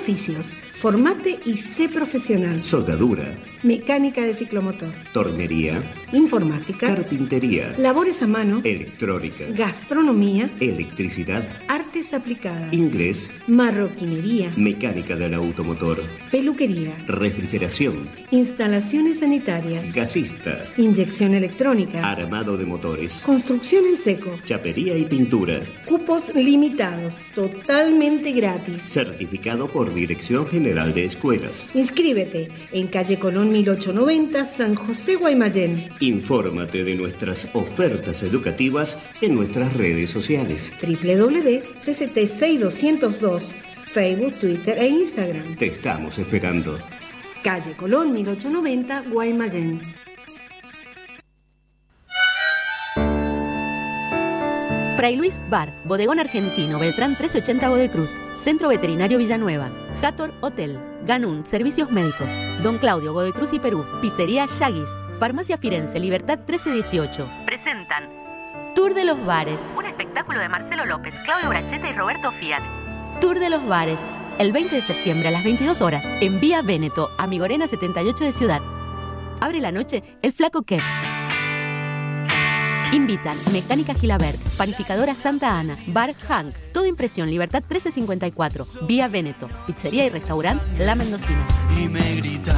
Oficios. Formate y sé profesional. Soldadura. Mecánica de ciclomotor. Tornería. Informática. Carpintería. Labores a mano. Electrónica. Gastronomía. Electricidad. Artes aplicadas. Inglés. Marroquinería. Mecánica del automotor. Peluquería. Refrigeración. Instalaciones sanitarias. Gasista. Inyección electrónica. Armado de motores. Construcción en seco. Chapería y pintura. Cupos limitados. Totalmente gratis. Certificado por Dirección General de Escuelas. Inscríbete en calle Colón 1890, San José, Guaymallén. Infórmate de nuestras ofertas educativas en nuestras redes sociales. www.cct6202, Facebook, Twitter e Instagram. Te estamos esperando. Calle Colón 1890, Guaymallén. Fray Luis Bar, Bodegón Argentino, Beltrán 1380 Godoy Cruz, Centro Veterinario Villanueva, Hathor Hotel, Ganun, Servicios Médicos, Don Claudio, Godoy Cruz y Perú, Pizzería Yagis, Farmacia Firenze, Libertad 1318. Presentan Tour de los Bares, un espectáculo de Marcelo López, Claudio Bracheta y Roberto Fiat. Tour de los Bares, el 20 de septiembre a las 22 horas, en Vía Véneto, Amigorena 78 de Ciudad. Abre la noche el Flaco Kep. Invitan Mecánica Gilabert, Panificadora Santa Ana, Bar Hank, Todo Impresión, Libertad 1354, Vía Véneto, Pizzería y Restaurante La Mendocina. Y me grita.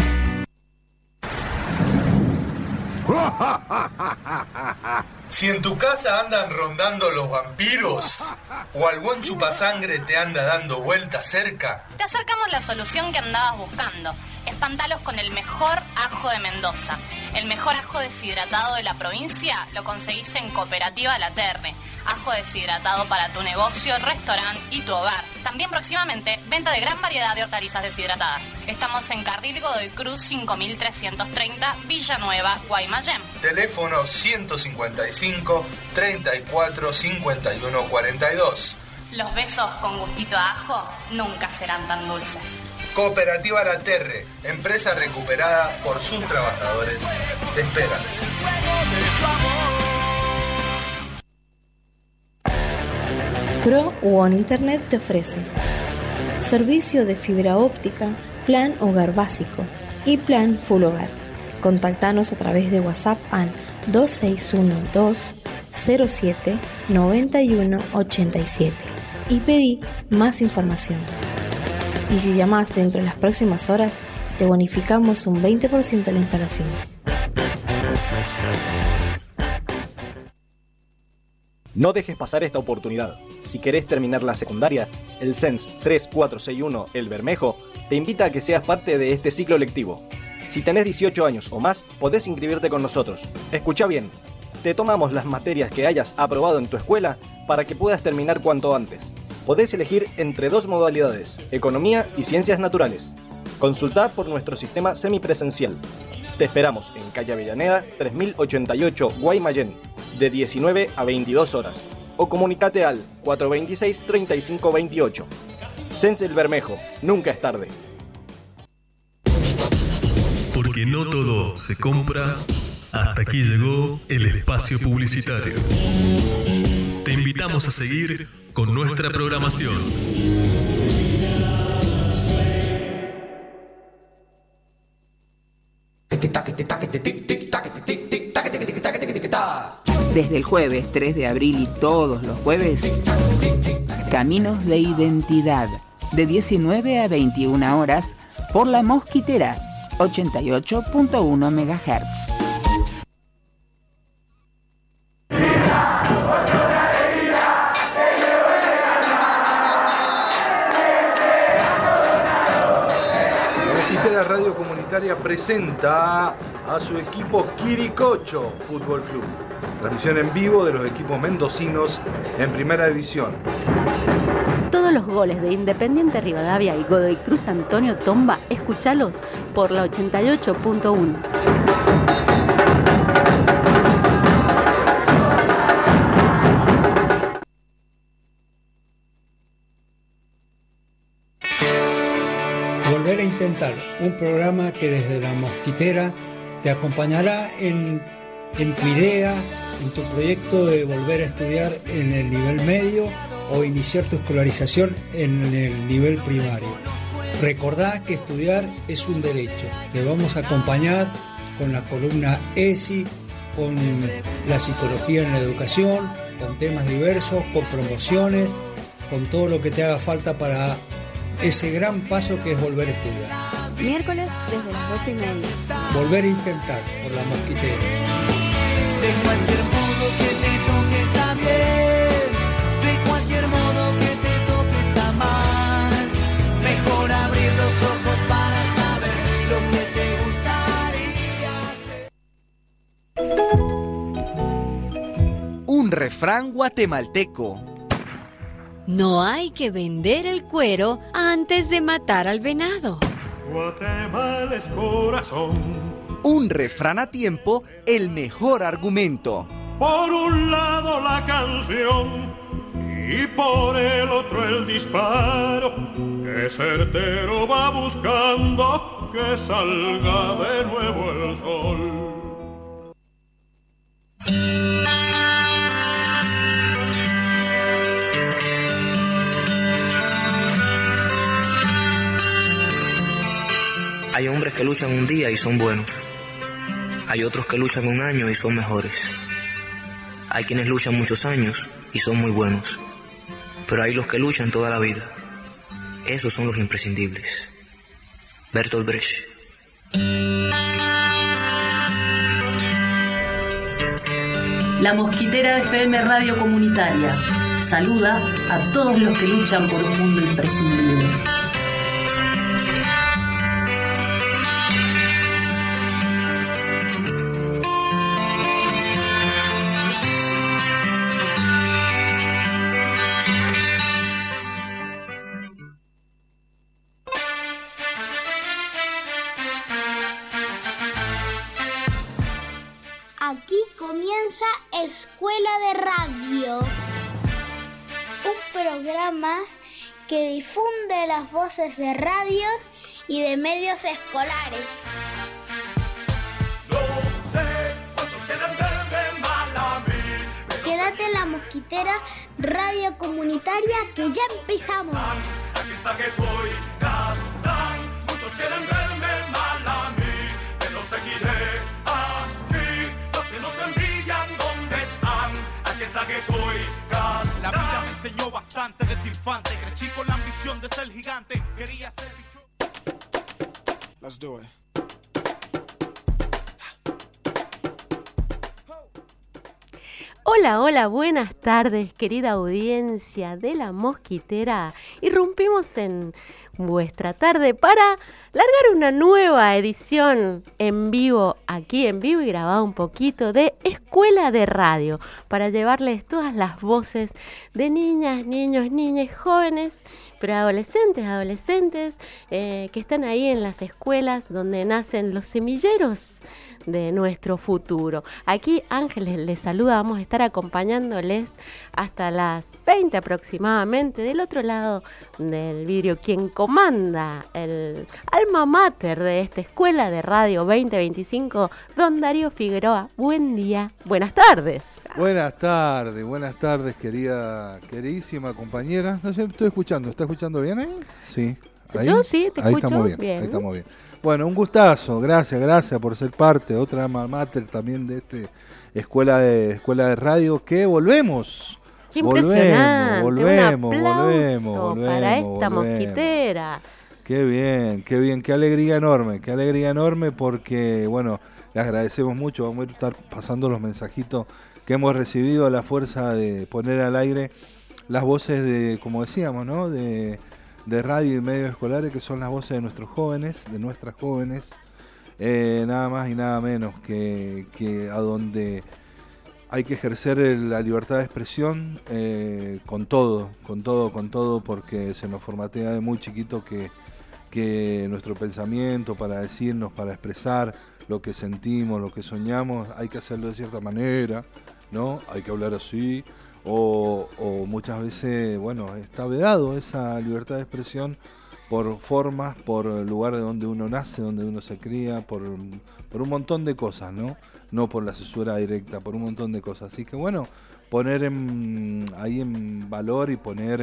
Si en tu casa andan rondando los vampiros o algún chupasangre te anda dando vueltas cerca, te acercamos la solución que andabas buscando. Espantalos con el mejor ajo de Mendoza. El mejor ajo deshidratado de la provincia lo conseguís en Cooperativa La Terre. Ajo deshidratado para tu negocio, restaurante y tu hogar. También próximamente, venta de gran variedad de hortalizas deshidratadas. Estamos en Carril Godoy Cruz 5330, Villanueva, Guaymallén. Teléfono 155 34 51 42. Los besos con gustito a ajo nunca serán tan dulces. Cooperativa La Terre, empresa recuperada por sus trabajadores, te espera. Pro One Internet te ofrece servicio de fibra óptica, plan hogar básico y plan full hogar. Contactanos a través de WhatsApp al 2612-07-9187 y pedí más información. Y si llamas dentro de las próximas horas, te bonificamos un 20% de la instalación. No dejes pasar esta oportunidad. Si querés terminar la secundaria, el CENS 3461 El Bermejo te invita a que seas parte de este ciclo lectivo. Si tenés 18 años o más, podés inscribirte con nosotros. Escuchá bien, te tomamos las materias que hayas aprobado en tu escuela para que puedas terminar cuanto antes. Podés elegir entre dos modalidades, economía y ciencias naturales. Consultá por nuestro sistema semipresencial. Te esperamos en calle Avellaneda 3088 Guaymallén, de 19 a 22 horas. O comunicate al 426-3528. CENS El Bermejo, nunca es tarde. Porque no todo se compra. Hasta aquí llegó el espacio publicitario. Te invitamos a seguir con nuestra programación. Desde el jueves 3 de abril y todos los jueves, Caminos de Identidad, de 19 a 21 horas, por La Mosquitera, 88.1 MHz. La Radio Comunitaria presenta a su equipo Quiricocho Fútbol Club. Transmisión en vivo de los equipos mendocinos en Primera División. Todos los goles de Independiente Rivadavia y Godoy Cruz Antonio Tomba, escuchalos por la 88.1. Volver a intentar, un programa que desde La Mosquitera te acompañará en tu idea, en tu proyecto de volver a estudiar en el nivel medio o iniciar tu escolarización en el nivel primario. Recordá que estudiar es un derecho. Te vamos a acompañar con la columna ESI, con la psicología en la educación, con temas diversos, con promociones, con todo lo que te haga falta para ese gran paso que es volver a estudiar. Miércoles desde las 12:30. Volver a intentar por La Mosquitera. De cualquier modo que te toque está bien, de cualquier modo que te toque está mal. Mejor abrir los ojos para saber lo que te gustaría hacer. Un refrán guatemalteco. No hay que vender el cuero antes de matar al venado. Guatemala es corazón. Un refrán a tiempo, el mejor argumento. Por un lado la canción y por el otro el disparo, que certero va buscando que salga de nuevo el sol. Hay hombres que luchan un día y son buenos. Hay otros que luchan un año y son mejores. Hay quienes luchan muchos años y son muy buenos. Pero hay los que luchan toda la vida. Esos son los imprescindibles. Bertolt Brecht. La Mosquitera FM Radio Comunitaria saluda a todos los que luchan por un mundo imprescindible. Aquí comienza Escuela de Radio, un programa que difunde las voces de radios y de medios escolares. No sé cuántos quieren verme mal a mí. Quédate en La Mosquitera Radio Comunitaria que ya empezamos. Aquí está que voy, Gastán. Muchos quieren verme mal a mí, pero seguiré. La vida me enseñó bastante desde infante. Crecí con la ambición de ser gigante. Quería ser bicho. Let's do it. Hola, hola, buenas tardes, querida audiencia de La Mosquitera. Irrumpimos en vuestra tarde para largar una nueva edición en vivo, aquí en vivo y grabado un poquito, de Escuela de Radio, para llevarles todas las voces de niñas, niños, niñas, jóvenes, pero adolescentes que están ahí en las escuelas donde nacen los semilleros de nuestro futuro. Aquí Ángeles les saluda, vamos a estar acompañándoles hasta las 20 aproximadamente. Del otro lado del vidrio, quien comanda el alma mater de esta Escuela de Radio 2025, don Darío Figueroa. Buen día, buenas tardes. Buenas tardes, queridísima compañera. No sé, estoy escuchando, ¿está escuchando bien ahí? Sí. ¿Ahí? Yo sí, te ahí escucho estamos bien. Ahí estamos bien. Bueno, un gustazo, gracias por ser parte, otra alma mater también de esta escuela de radio, que volvemos. Qué impresionante, volvemos para esta mosquitera. Qué bien, qué alegría enorme porque, bueno, les agradecemos mucho, vamos a estar pasando los mensajitos que hemos recibido a la fuerza de poner al aire las voces de, como decíamos, ¿no?, de radio y medios escolares, que son las voces de nuestros jóvenes, de nuestras jóvenes, nada más y nada menos que a donde hay que ejercer la libertad de expresión con todo, porque se nos formatea de muy chiquito que nuestro pensamiento, para decirnos, para expresar lo que sentimos, lo que soñamos, hay que hacerlo de cierta manera, ¿no? Hay que hablar así. O muchas veces, bueno, está vedado esa libertad de expresión por formas, por el lugar de donde uno nace, donde uno se cría, por un montón de cosas, ¿no? No por la censura directa, por un montón de cosas. Así que, bueno, poner ahí en valor y poner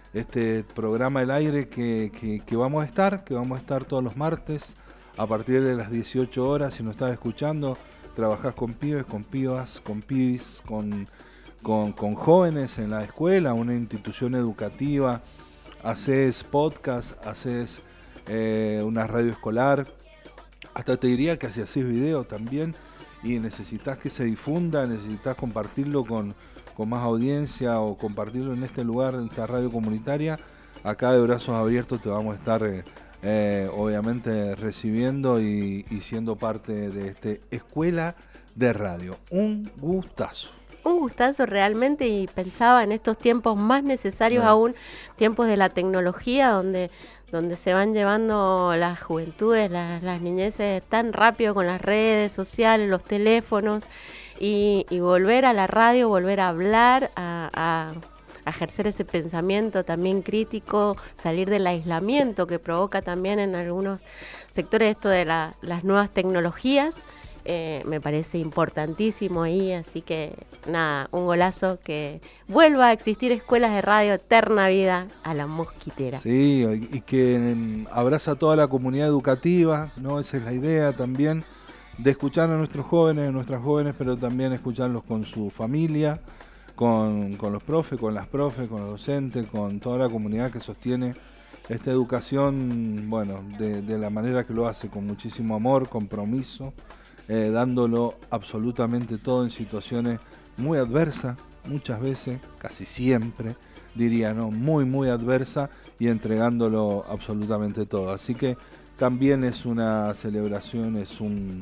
este programa al aire que vamos a estar todos los martes a partir de las 18 horas. Si nos estás escuchando, trabajás con pibes, con pibas, con pibis, con jóvenes en la escuela, una institución educativa, haces podcast, haces una radio escolar, hasta te diría que si haces video también y necesitas que se difunda, necesitas compartirlo con más audiencia o compartirlo en este lugar, en esta radio comunitaria, acá de brazos abiertos te vamos a estar obviamente recibiendo y siendo parte de esta escuela de radio. Un gustazo. Un gustazo realmente, y pensaba en estos tiempos más necesarios aún, tiempos de la tecnología, donde se van llevando las juventudes, las niñeces tan rápido con las redes sociales, los teléfonos, y volver a la radio, volver a hablar, a ejercer ese pensamiento también crítico, salir del aislamiento que provoca también en algunos sectores esto de las nuevas tecnologías. Me parece importantísimo ahí, así que nada, un golazo que vuelva a existir escuelas de radio, eterna vida a la Mosquitera. Sí, y que abraza a toda la comunidad educativa, ¿no? Esa es la idea también, de escuchar a nuestros jóvenes, nuestras jóvenes, pero también escucharlos con su familia, con los profes, con las profes, con los docentes, con toda la comunidad que sostiene esta educación, bueno, de la manera que lo hace, con muchísimo amor, compromiso, dándolo absolutamente todo en situaciones muy adversas, muchas veces, casi siempre, diría, ¿no? Muy adversa, y entregándolo absolutamente todo. Así que también es una celebración, es un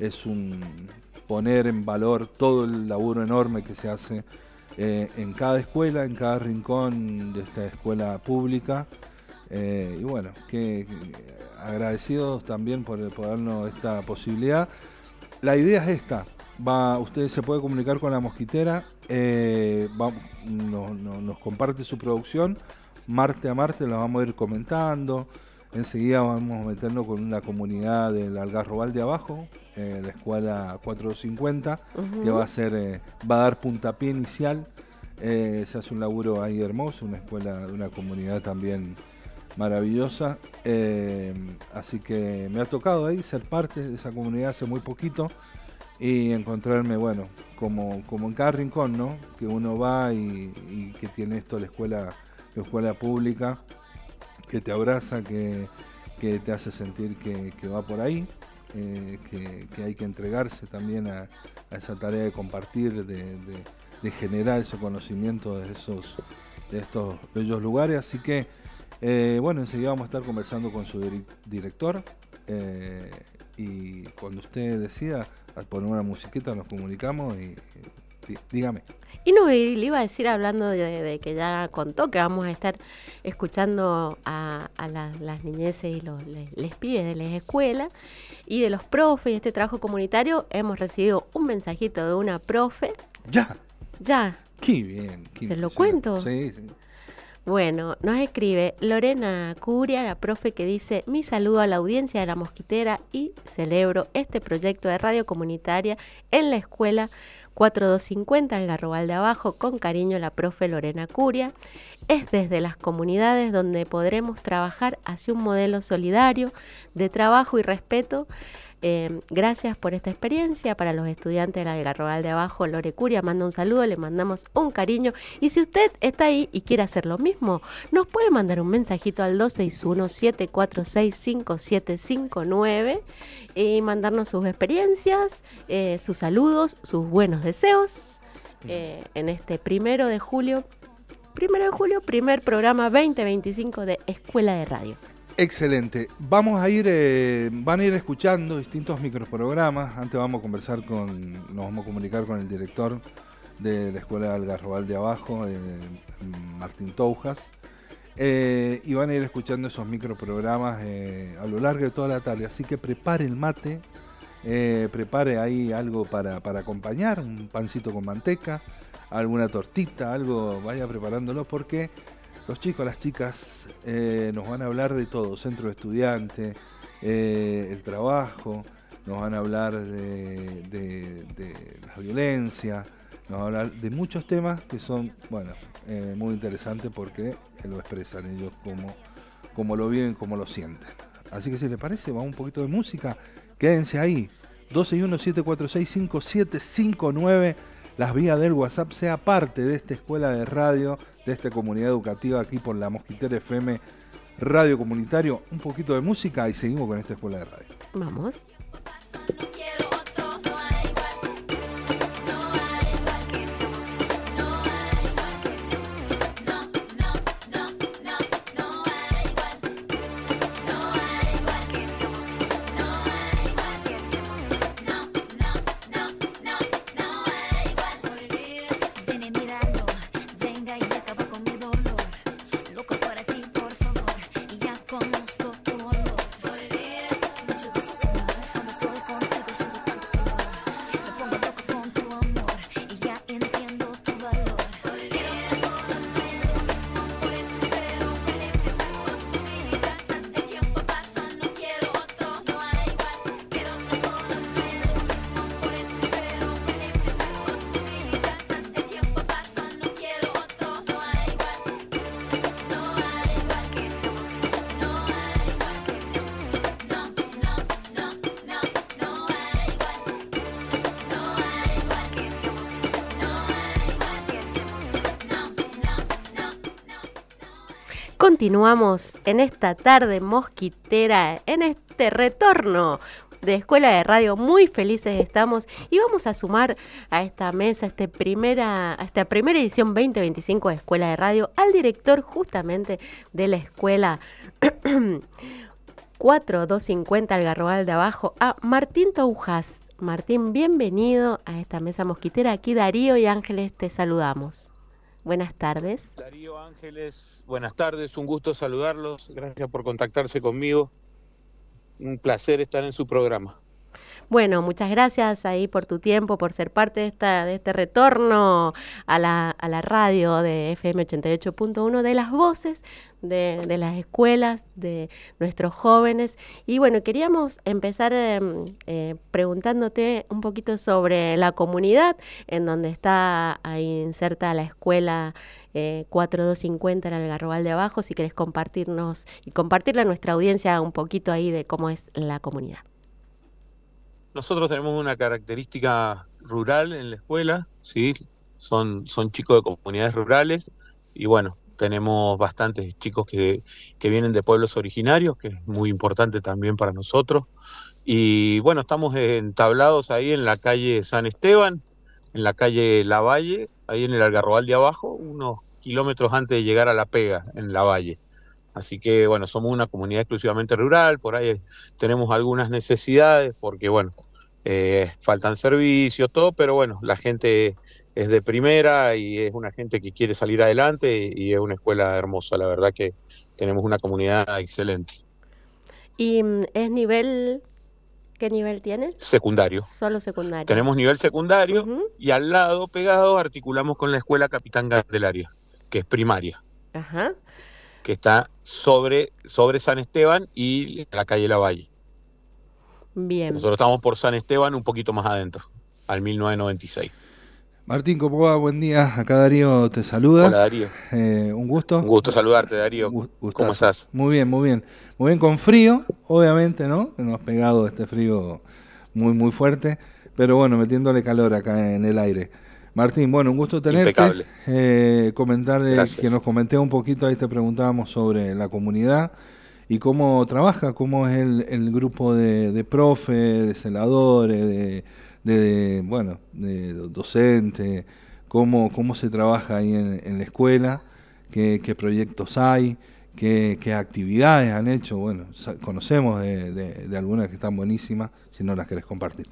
poner en valor todo el laburo enorme que se hace en cada escuela, en cada rincón de esta escuela pública. Y bueno, que agradecidos también por darnos esta posibilidad. La idea es esta, usted se puede comunicar con la Mosquitera, nos comparte su producción, martes a martes la vamos a ir comentando, enseguida vamos a meternos con una comunidad del Algarrobal de Abajo, la escuela 450, que va a dar puntapié inicial, se hace un laburo ahí hermoso, una escuela de una comunidad también maravillosa, así que me ha tocado ahí ser parte de esa comunidad hace muy poquito y encontrarme, bueno, como en cada rincón, ¿no? Que uno va y que tiene esto la escuela pública, que te abraza, que te hace sentir que va por ahí, que hay que entregarse también a esa tarea de compartir, de generar ese conocimiento de estos bellos lugares, así que bueno, enseguida vamos a estar conversando con su director, y cuando usted decida poner una musiquita nos comunicamos y dígame. Y no, le iba a decir, hablando de que ya contó que vamos a estar escuchando a las niñeces y les pibes de las escuelas y de los profes y este trabajo comunitario. Hemos recibido un mensajito de una profe. Ya. Qué bien. ¿Se lo cuento? Sí. Bueno, nos escribe Lorena Curia, la profe, que dice: mi saludo a la audiencia de la Mosquitera y celebro este proyecto de radio comunitaria en la escuela 4250 Algarrobal de Abajo. Con cariño, la profe Lorena Curia. Es desde las comunidades donde podremos trabajar hacia un modelo solidario de trabajo y respeto. Gracias por esta experiencia. Para los estudiantes del Algarrobal de Abajo, Lore Curia manda un saludo, le mandamos un cariño, y si usted está ahí y quiere hacer lo mismo, nos puede mandar un mensajito al 261-746-5759 y mandarnos sus experiencias, sus saludos, sus buenos deseos en este 1 de julio, primer programa 2025 de Escuela de Radio. Excelente. Van a ir escuchando distintos microprogramas. Antes nos vamos a comunicar con el director de la Escuela de Algarrobal de Abajo, Martín Toujas, y van a ir escuchando esos microprogramas a lo largo de toda la tarde. Así que prepare el mate, prepare ahí algo para acompañar, un pancito con manteca, alguna tortita, algo, vaya preparándolo, porque los chicos, las chicas nos van a hablar de todo: centro de estudiantes, el trabajo, nos van a hablar de la violencia, Nos va a hablar de muchos temas que son, bueno, muy interesantes porque lo expresan ellos como lo viven, como lo sienten. Así que si les parece, vamos un poquito de música. Quédense ahí. 261-746-5759. Las vías del WhatsApp, sea parte de esta escuela de radio, de esta comunidad educativa aquí por la Mosquitera FM Radio Comunitario. Un poquito de música y seguimos con esta escuela de radio. Vamos. Continuamos en esta tarde mosquitera, en este retorno de Escuela de Radio. Muy felices estamos y vamos a sumar a esta mesa, a esta primera edición 2025 de Escuela de Radio, al director justamente de la escuela 4250 Algarrobal de Abajo, a Martín Toujas. Martín, bienvenido a esta mesa mosquitera. Aquí Darío y Ángeles te saludamos. Buenas tardes. Darío, Ángeles, buenas tardes, un gusto saludarlos, gracias por contactarse conmigo, un placer estar en su programa. Bueno, muchas gracias ahí por tu tiempo, por ser parte de este retorno a la radio de FM 88.1, de las voces de las escuelas, de nuestros jóvenes. Y bueno, queríamos empezar preguntándote un poquito sobre la comunidad en donde está ahí inserta la escuela 4250 en Algarrobal de Abajo, si querés compartirnos y compartirle a nuestra audiencia un poquito ahí de cómo es la comunidad. Nosotros tenemos una característica rural en la escuela, ¿sí? Son chicos de comunidades rurales y bueno, tenemos bastantes chicos que vienen de pueblos originarios, que es muy importante también para nosotros. Y bueno, estamos entablados ahí en la calle San Esteban, en la calle Lavalle, ahí en el Algarrobal de Abajo, unos kilómetros antes de llegar a La Pega, en Lavalle. Así que bueno, somos una comunidad exclusivamente rural, por ahí tenemos algunas necesidades porque bueno, faltan servicios, todo, pero bueno, la gente es de primera y es una gente que quiere salir adelante y es una escuela hermosa, la verdad que tenemos una comunidad excelente. ¿Y es nivel, qué nivel tiene? Secundario. Solo secundario. Tenemos nivel secundario y al lado, pegado, articulamos con la escuela Capitán Candelaria, que es primaria. Ajá. Que está sobre San Esteban y la calle Lavalle. Bien. Nosotros estamos por San Esteban un poquito más adentro, al 1996. Martín, ¿cómo va? Buen día. Acá Darío te saluda. Hola, Darío. Un gusto. Un gusto saludarte, Darío. ¿Cómo estás? Muy bien, muy bien. Muy bien, con frío, obviamente, ¿no? Nos ha pegado este frío muy, muy fuerte, pero bueno, metiéndole calor acá en el aire. Martín, bueno, un gusto tenerte. Impecable. Comentarle que nos comenté un poquito, ahí te preguntábamos sobre la comunidad y cómo trabaja, cómo es el grupo de profes, de celadores, de docentes, cómo se trabaja ahí en la escuela, qué proyectos hay, qué actividades han hecho. Bueno, conocemos de algunas que están buenísimas, si no las querés compartir.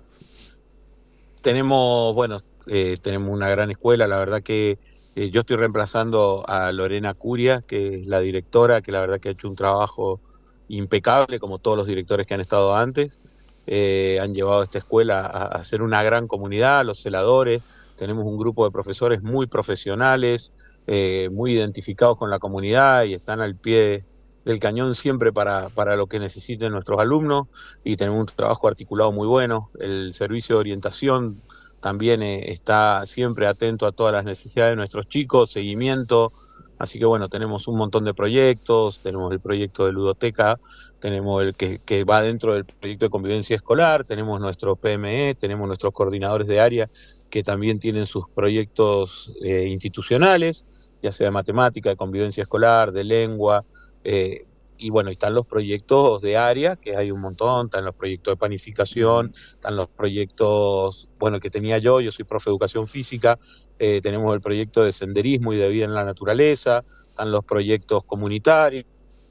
Tenemos una gran escuela, la verdad que yo estoy reemplazando a Lorena Curia, que es la directora, que la verdad que ha hecho un trabajo impecable, como todos los directores que han estado antes. Han llevado esta escuela a ser una gran comunidad, los celadores. Tenemos un grupo de profesores muy profesionales, muy identificados con la comunidad y están al pie del cañón siempre para lo que necesiten nuestros alumnos, y tenemos un trabajo articulado muy bueno. El servicio de orientación también está siempre atento a todas las necesidades de nuestros chicos, seguimiento. Así que bueno, tenemos un montón de proyectos, tenemos el proyecto de ludoteca, tenemos el que va dentro del proyecto de convivencia escolar, tenemos nuestro PME, tenemos nuestros coordinadores de área que también tienen sus proyectos institucionales, ya sea de matemática, de convivencia escolar, de lengua, y bueno, están los proyectos de área, que hay un montón, están los proyectos de panificación, están los proyectos, bueno, que tenía yo soy profe de educación física, tenemos el proyecto de senderismo y de vida en la naturaleza, están los proyectos comunitarios,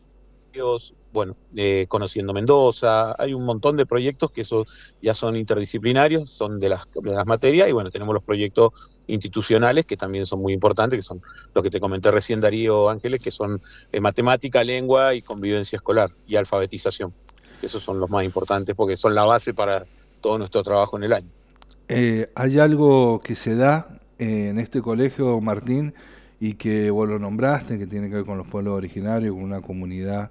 bueno, Conociendo Mendoza, hay un montón de proyectos que eso ya son interdisciplinarios, son de las materias, y bueno, tenemos los proyectos institucionales que también son muy importantes, que son los que te comenté recién, Darío, Ángeles, que son matemática, lengua y convivencia escolar y alfabetización. Esos son los más importantes porque son la base para todo nuestro trabajo en el año. Hay algo que se da en este colegio, Martín, y que vos lo nombraste, que tiene que ver con los pueblos originarios, con una comunidad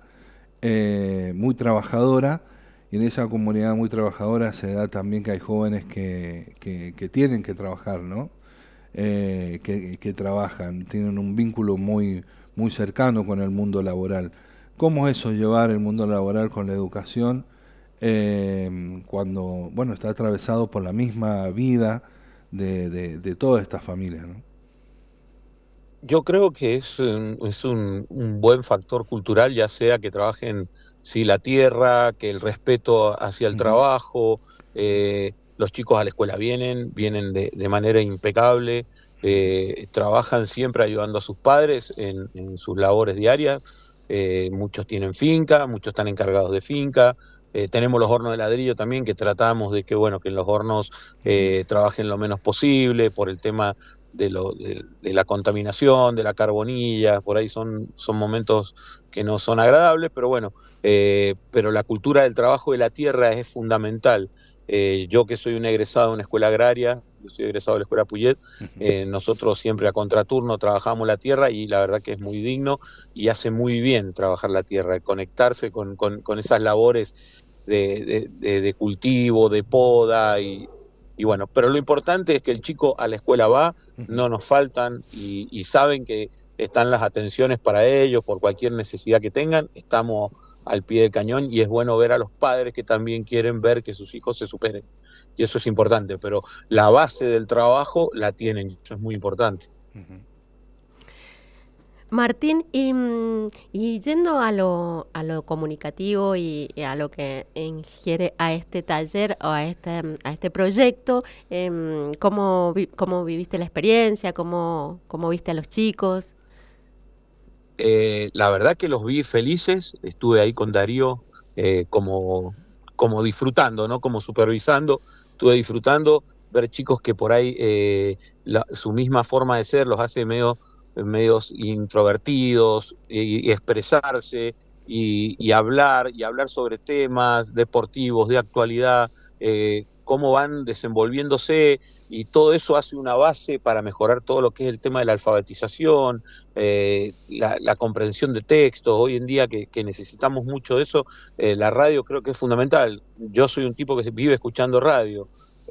muy trabajadora, y en esa comunidad muy trabajadora se da también que hay jóvenes que tienen que trabajar, ¿no? Que trabajan, tienen un vínculo muy cercano con el mundo laboral. ¿Cómo es eso, llevar el mundo laboral con la educación cuando, bueno, está atravesado por la misma vida de todas estas familias, ¿no? Yo creo que es un buen factor cultural, ya sea que trabajen la tierra, que el respeto hacia el trabajo, los chicos a la escuela vienen de manera impecable, trabajan siempre ayudando a sus padres en sus labores diarias, muchos tienen finca, muchos están encargados de finca, tenemos los hornos de ladrillo también, que tratamos de que en los hornos trabajen lo menos posible por el tema de la contaminación, de la carbonilla, por ahí son momentos que no son agradables, pero bueno, pero la cultura del trabajo de la tierra es fundamental. Yo que soy un egresado de una escuela agraria, yo soy egresado de la escuela Puyet, nosotros siempre a contraturno trabajamos la tierra y la verdad que es muy digno y hace muy bien trabajar la tierra, conectarse con esas labores de cultivo, de poda y bueno, pero lo importante es que el chico a la escuela va, no nos faltan y saben que están las atenciones para ellos por cualquier necesidad que tengan, estamos al pie del cañón y es bueno ver a los padres que también quieren ver que sus hijos se superen y eso es importante, pero la base del trabajo la tienen, eso es muy importante. Martín, y yendo a lo comunicativo y a lo que ingiere a este taller o a este proyecto, ¿cómo viviste la experiencia? ¿Cómo viste a los chicos? La verdad que los vi felices, estuve ahí con Darío como disfrutando, ¿no? Como supervisando, estuve disfrutando ver chicos que por ahí su misma forma de ser los hace medios introvertidos y expresarse y hablar sobre temas deportivos, de actualidad, cómo van desenvolviéndose y todo eso hace una base para mejorar todo lo que es el tema de la alfabetización, la comprensión de textos. Hoy en día que necesitamos mucho de eso, la radio creo que es fundamental. Yo soy un tipo que vive escuchando radio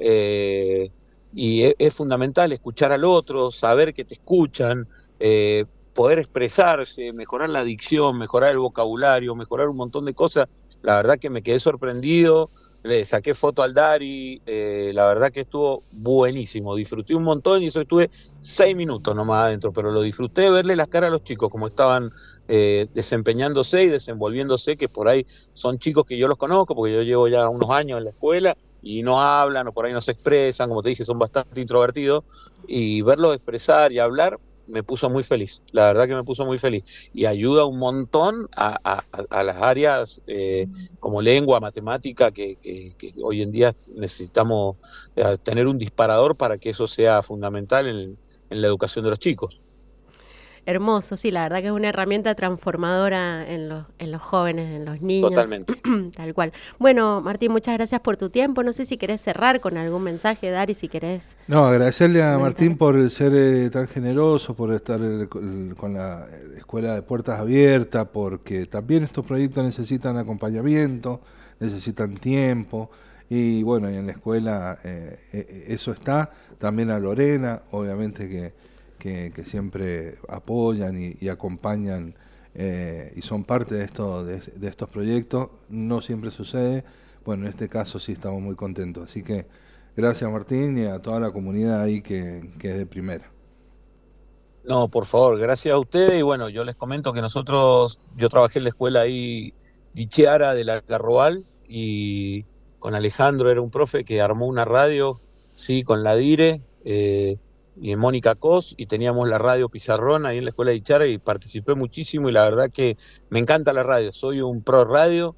y es fundamental escuchar al otro, saber que te escuchan, poder expresarse, mejorar la dicción, mejorar el vocabulario, mejorar un montón de cosas. La verdad que me quedé sorprendido, le saqué foto al Dari, la verdad que estuvo buenísimo, disfruté un montón y eso estuve 6 minutos nomás adentro, pero lo disfruté verle las caras a los chicos, como estaban desempeñándose y desenvolviéndose, que por ahí son chicos que yo los conozco, porque yo llevo ya unos años en la escuela y no hablan o por ahí no se expresan, como te dije, son bastante introvertidos, y verlos expresar y hablar me puso muy feliz, la verdad que me puso muy feliz y ayuda un montón a las áreas como lengua, matemática, que hoy en día necesitamos tener un disparador para que eso sea fundamental en la educación de los chicos. Hermoso, sí, la verdad que es una herramienta transformadora en los jóvenes, en los niños. Totalmente. Tal cual. Bueno, Martín, muchas gracias por tu tiempo. No sé si querés cerrar con algún mensaje, Dari, si querés. No, agradecerle a Martín por ser tan generoso, por estar con la Escuela de Puertas Abiertas, porque también estos proyectos necesitan acompañamiento, necesitan tiempo, Y bueno, y en la escuela eso está. También a Lorena, obviamente que siempre apoyan y acompañan y son parte de estos proyectos. No siempre sucede. Bueno, en este caso sí estamos muy contentos. Así que gracias, Martín, y a toda la comunidad ahí que es de primera. No, por favor, gracias a ustedes. Y bueno, yo les comento que yo trabajé en la escuela ahí, Dichiara del Algarrobal, y con Alejandro era un profe que armó una radio, sí, con la DIRE y Mónica Cos, y teníamos la radio Pizarrón ahí en la escuela de Dichiara y participé muchísimo y la verdad que me encanta la radio, soy un pro radio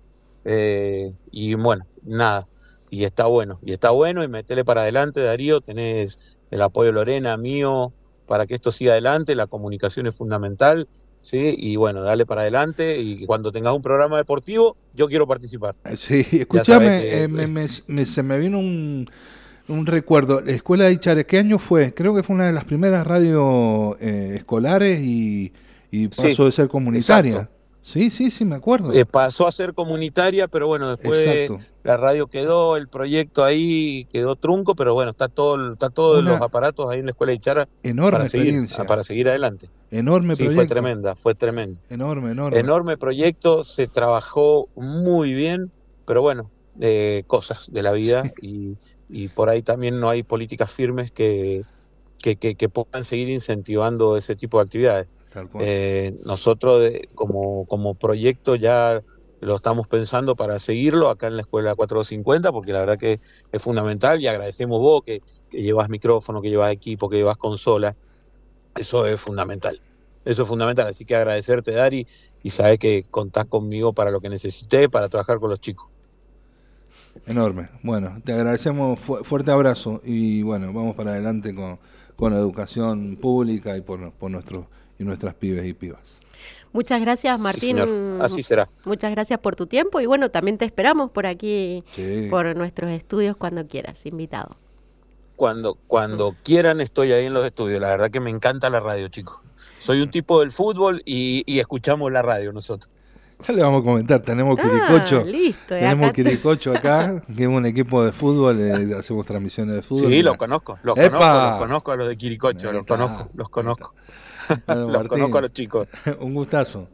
y bueno, nada, y está bueno y metele para adelante, Darío, tenés el apoyo de Lorena, mío, para que esto siga adelante, la comunicación es fundamental, ¿sí? Y bueno, dale para adelante y cuando tengas un programa deportivo, yo quiero participar. Sí, escúchame, se me vino un recuerdo, la escuela de Dichiara, ¿qué año fue? Creo que fue una de las primeras radios escolares y pasó de ser comunitaria. Exacto. Sí, me acuerdo. Pasó a ser comunitaria, pero bueno, después la radio quedó, el proyecto ahí quedó trunco, pero bueno, está todo los aparatos ahí en la escuela de Dichiara para seguir adelante. Enorme proyecto. Fue tremendo. Enorme proyecto, se trabajó muy bien, pero bueno, cosas de la vida y por ahí también no hay políticas firmes que puedan seguir incentivando ese tipo de actividades. Nosotros como proyecto ya lo estamos pensando para seguirlo acá en la escuela 4250 porque la verdad que es fundamental y agradecemos vos que llevas micrófono, que llevas equipo, que llevas consola, eso es fundamental, así que agradecerte, Dari, y sabés que contás conmigo para lo que necesité, para trabajar con los chicos. Enorme, bueno, te agradecemos, fuerte abrazo y bueno, vamos para adelante con la educación pública y por nuestras pibes y pibas. Muchas gracias, Martín. Sí, así será. Muchas gracias por tu tiempo y bueno, también te esperamos por aquí, por nuestros estudios cuando quieras, invitado. Cuando quieran estoy ahí en los estudios, la verdad que me encanta la radio, chicos. Soy un tipo del fútbol y escuchamos la radio nosotros. Ya le vamos a comentar, tenemos Quiricocho. Tenemos Quiricocho acá, que es un equipo de fútbol, hacemos transmisiones de fútbol. Sí, los conozco a los de Quiricocho, los conozco. Bueno, los conozco a los chicos. Un gustazo.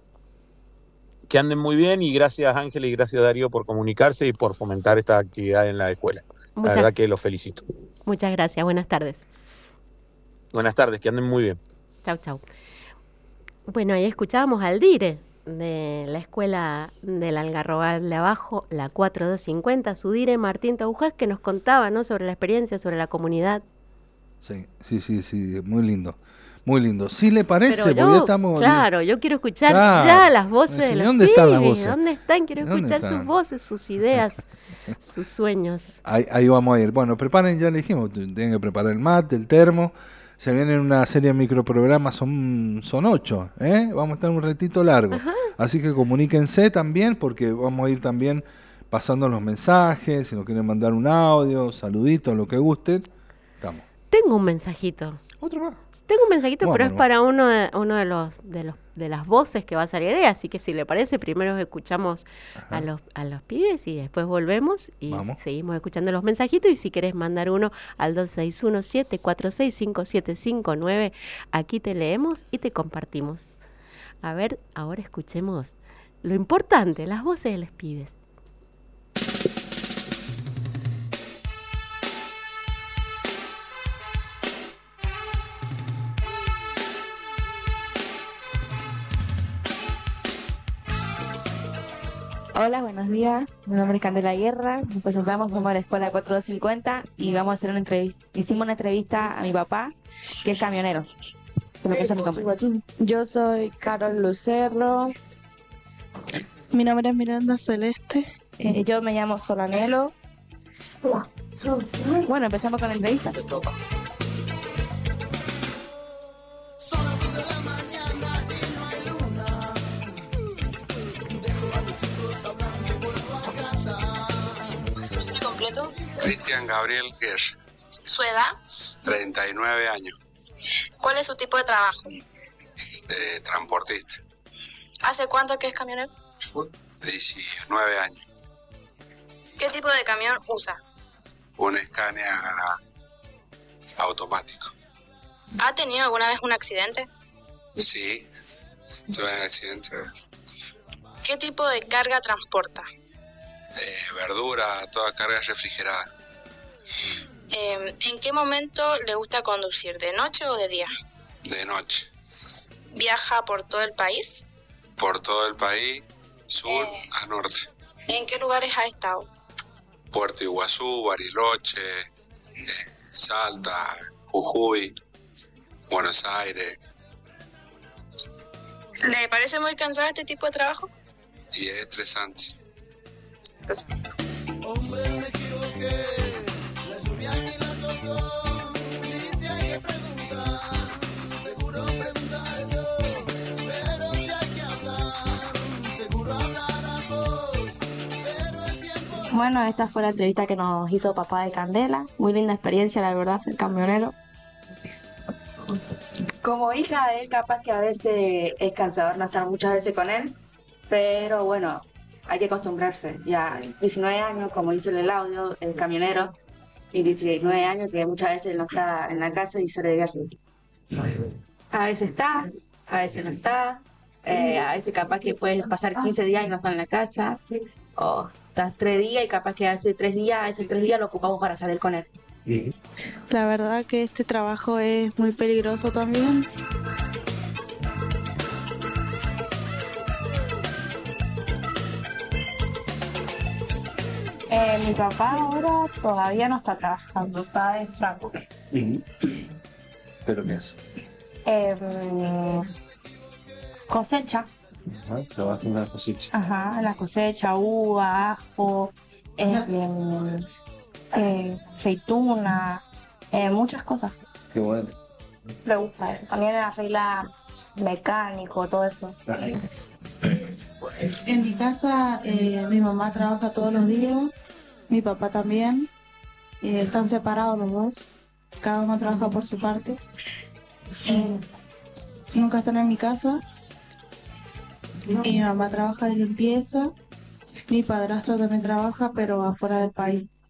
Que anden muy bien y gracias Ángel y gracias Darío por comunicarse y por fomentar esta actividad en la escuela. La verdad que los felicito. Muchas gracias, buenas tardes. Buenas tardes, que anden muy bien. Chau. Bueno, ahí escuchábamos al DIRE de la escuela del Algarrobal de abajo, la 4250, su DIRE Martín Taujás, que nos contaba, ¿no?, sobre la experiencia, sobre la comunidad. Sí, muy lindo. Muy lindo. ¿Sí le parece? Porque ya estamos... Claro, yo quiero escuchar ya las voces de los ¿Dónde están las voces? ¿Dónde están? Quiero escuchar sus voces, sus ideas, sus sueños. Ahí vamos a ir. Bueno, preparen, ya le dijimos, tienen que preparar el mate, el termo. Se viene una serie de microprogramas, son 8, Vamos a estar un ratito largo. Ajá. Así que comuníquense también, porque vamos a ir también pasando los mensajes, si nos quieren mandar un audio, saluditos, lo que gusten. Estamos. Tengo un mensajito. ¿Otro más? Tengo un mensajito, pero es para uno de las voces que va a salir ahí, así que si le parece, primero escuchamos a los pibes y después volvemos y seguimos escuchando los mensajitos. Y si querés mandar uno al 261-746-5759, aquí te leemos y te compartimos. A ver, ahora escuchemos lo importante, las voces de los pibes. Hola, buenos días. Mi nombre es Candela Guerra. Nos presentamos como la escuela 4250 y vamos a hacer una entrevista. Hicimos una entrevista a mi papá, que es camionero. Yo soy Carol Lucerro. Mi nombre es Miranda Celeste. Yo me llamo Solanelo. Bueno, empezamos con la entrevista. Cristian Gabriel Guerra. ¿Su edad? 39 años. ¿Cuál es su tipo de trabajo? Transportista. ¿Hace cuánto que es camionero? 19 años. ¿Qué tipo de camión usa? un Scania automático. ¿Ha tenido alguna vez un accidente? Sí, tuve un accidente. ¿Qué tipo de carga transporta? Verdura, toda carga refrigerada. ¿En qué momento le gusta conducir, de noche o de día? De noche. ¿Viaja por todo el país? Por todo el país, sur a norte. ¿En qué lugares ha estado? Puerto Iguazú, Bariloche, Salta, Jujuy, Buenos Aires. ¿Le parece muy cansado este tipo de trabajo? Y es estresante. Hombre, me equivoqué, la lluvia ni la tocó, y si hay que preguntar, seguro preguntar yo, pero si hay que hablar, seguro hablar ambos, pero el tiempo... Bueno, esta fue la entrevista que nos hizo papá de Candela. Muy linda experiencia, la verdad, ser camionero. Como hija de él, capaz que a veces es cansador no estar muchas veces con él, pero bueno, hay que acostumbrarse. Ya 19 años, como dice en el audio, el camionero, y 19 años que muchas veces no está en la casa y sale de viaje. A veces está, a veces no está, a veces capaz que puedes pasar 15 días y no está en la casa, o estás 3 días y capaz que hace 3 días, esos 3 días lo ocupamos para salir con él. La verdad que este trabajo es muy peligroso también. Mi papá ahora todavía no está trabajando, está en Frankfurt. ¿Pero qué hace? Cosecha. Ajá, trabaja en la cosecha. Ajá, la cosecha, uva, ajo, aceituna, muchas cosas. Qué bueno. Le gusta eso. También arregla mecánico, todo eso. En mi casa mi mamá trabaja todos los días, mi papá también, están separados los dos, cada uno trabaja por su parte. Nunca están en mi casa. Y mi mamá trabaja de limpieza, mi padrastro también trabaja, pero afuera del país.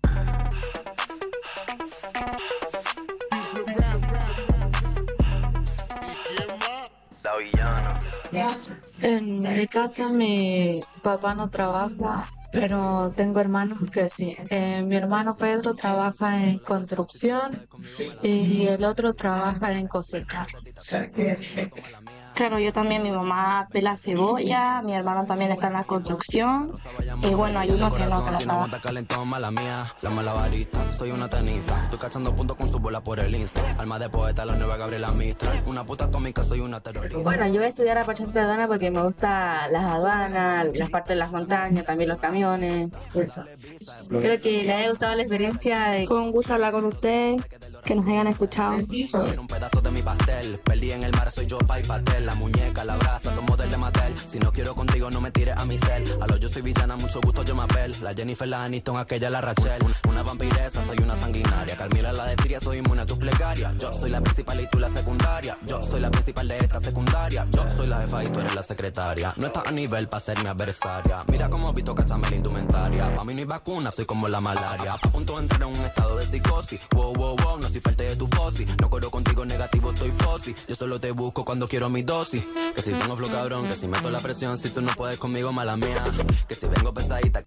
La villana. En mi casa mi papá no trabaja, pero tengo hermanos que sí. Mi hermano Pedro trabaja en construcción y el otro trabaja en cosechar. Claro, yo también, mi mamá pela cebolla, mi hermano también está en la construcción y bueno, hay uno que no trabaja. Mala mía, la malabarista, soy una tenista. Estoy cachando puntos con su bola por el Insta. Alma de poeta, la nueva Gabriela Mistral. Una puta atómica, soy una terrorista. Bueno, yo voy a estudiar aparte de aduana porque me gusta las aduanas, las partes de las montañas, también los camiones, eso. Creo que les haya gustado la experiencia. Fue un gusto hablar con ustedes, que nos hayan escuchado. Un pedazo de mi pastel, perdí en el mar, soy yo, pa' y pastel. La muñeca, la brasa, los modelos de Mattel. Si no quiero contigo, no me tires a mi cel. A lo yo soy villana, mucho gusto, yo me apel. La Jennifer, la Aniston, aquella, la Rachel. Una vampiresa, soy una sanguinaria. Carmila, la de Tiria, soy inmune a tus plegarias. Yo soy la principal y tú la secundaria. Yo soy la principal de esta secundaria. Yo soy la jefa y tú eres la secretaria. No estás a nivel para ser mi adversaria. Mira cómo visto, cachame la indumentaria. Pa' mí no hay vacuna, soy como la malaria. A punto de entrar en un estado de psicosis. Wow, wow, wow, no soy parte de tu fosi. No corro contigo negativo, estoy fosi. Yo solo te busco cuando quiero mi dosis. Que si tengo flow cabrón, que si meto la presión, si tú no puedes conmigo, mala mía. Que si vengo pesadita.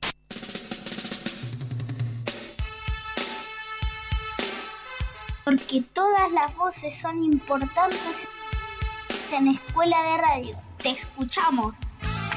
Porque todas las voces son importantes en Escuela de Radio. Te escuchamos.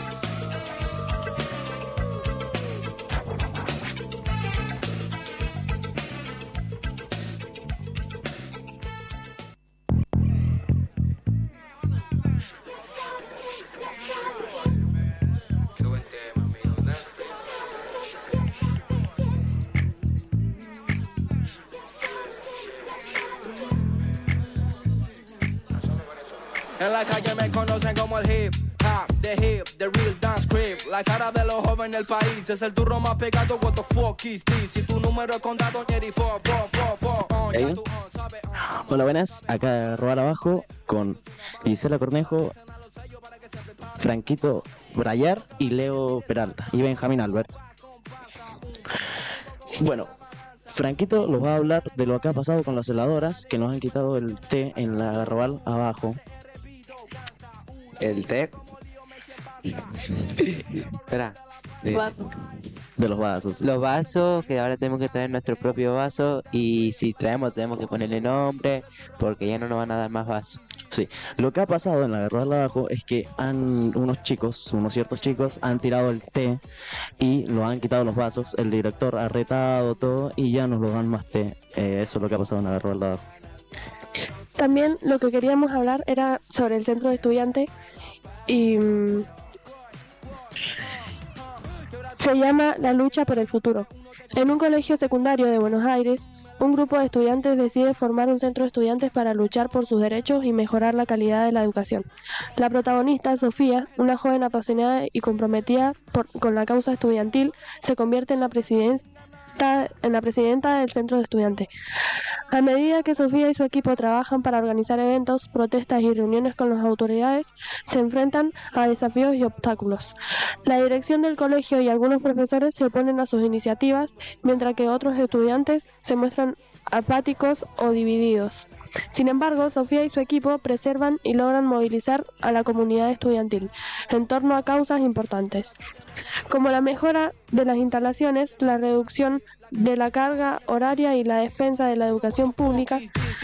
En la calle me conocen como el hip hop, the real dance creep. La cara de los jóvenes del país es el turro más pegado. What the fuck is this? Si tu número es contado, Jerry, Hey. Hola, buenas. Acá Robar Abajo con Gisela Cornejo, Franquito Brayar y Leo Peralta y Benjamín Albert. Bueno, Franquito los va a hablar de lo que ha pasado con las heladoras, que nos han quitado el té en la Garrobal abajo. ¿El té? Espera. Vaso. De los vasos. Los vasos, que ahora tenemos que traer nuestro propio vaso, y si traemos tenemos que ponerle nombre, porque ya no nos van a dar más vasos. Sí, lo que ha pasado en la Garrobal abajo es que unos ciertos chicos han tirado el té y lo han quitado los vasos. El director ha retado todo y ya nos lo dan más té. Eso es lo que ha pasado en la Garrobal abajo. También lo que queríamos hablar era sobre el centro de estudiantes y se llama La lucha por el futuro. En un colegio secundario de Buenos Aires, un grupo de estudiantes decide formar un centro de estudiantes para luchar por sus derechos y mejorar la calidad de la educación. La protagonista, Sofía, una joven apasionada y comprometida con la causa estudiantil, se convierte en la presidenta del centro de estudiantes. A medida que Sofía y su equipo trabajan para organizar eventos, protestas y reuniones con las autoridades, se enfrentan a desafíos y obstáculos. La dirección del colegio y algunos profesores se oponen a sus iniciativas, mientras que otros estudiantes se muestran apáticos o divididos. Sin embargo, Sofía y su equipo preservan y logran movilizar a la comunidad estudiantil en torno a causas importantes, como la mejora de las instalaciones, la reducción de la carga horaria y la defensa de la educación pública.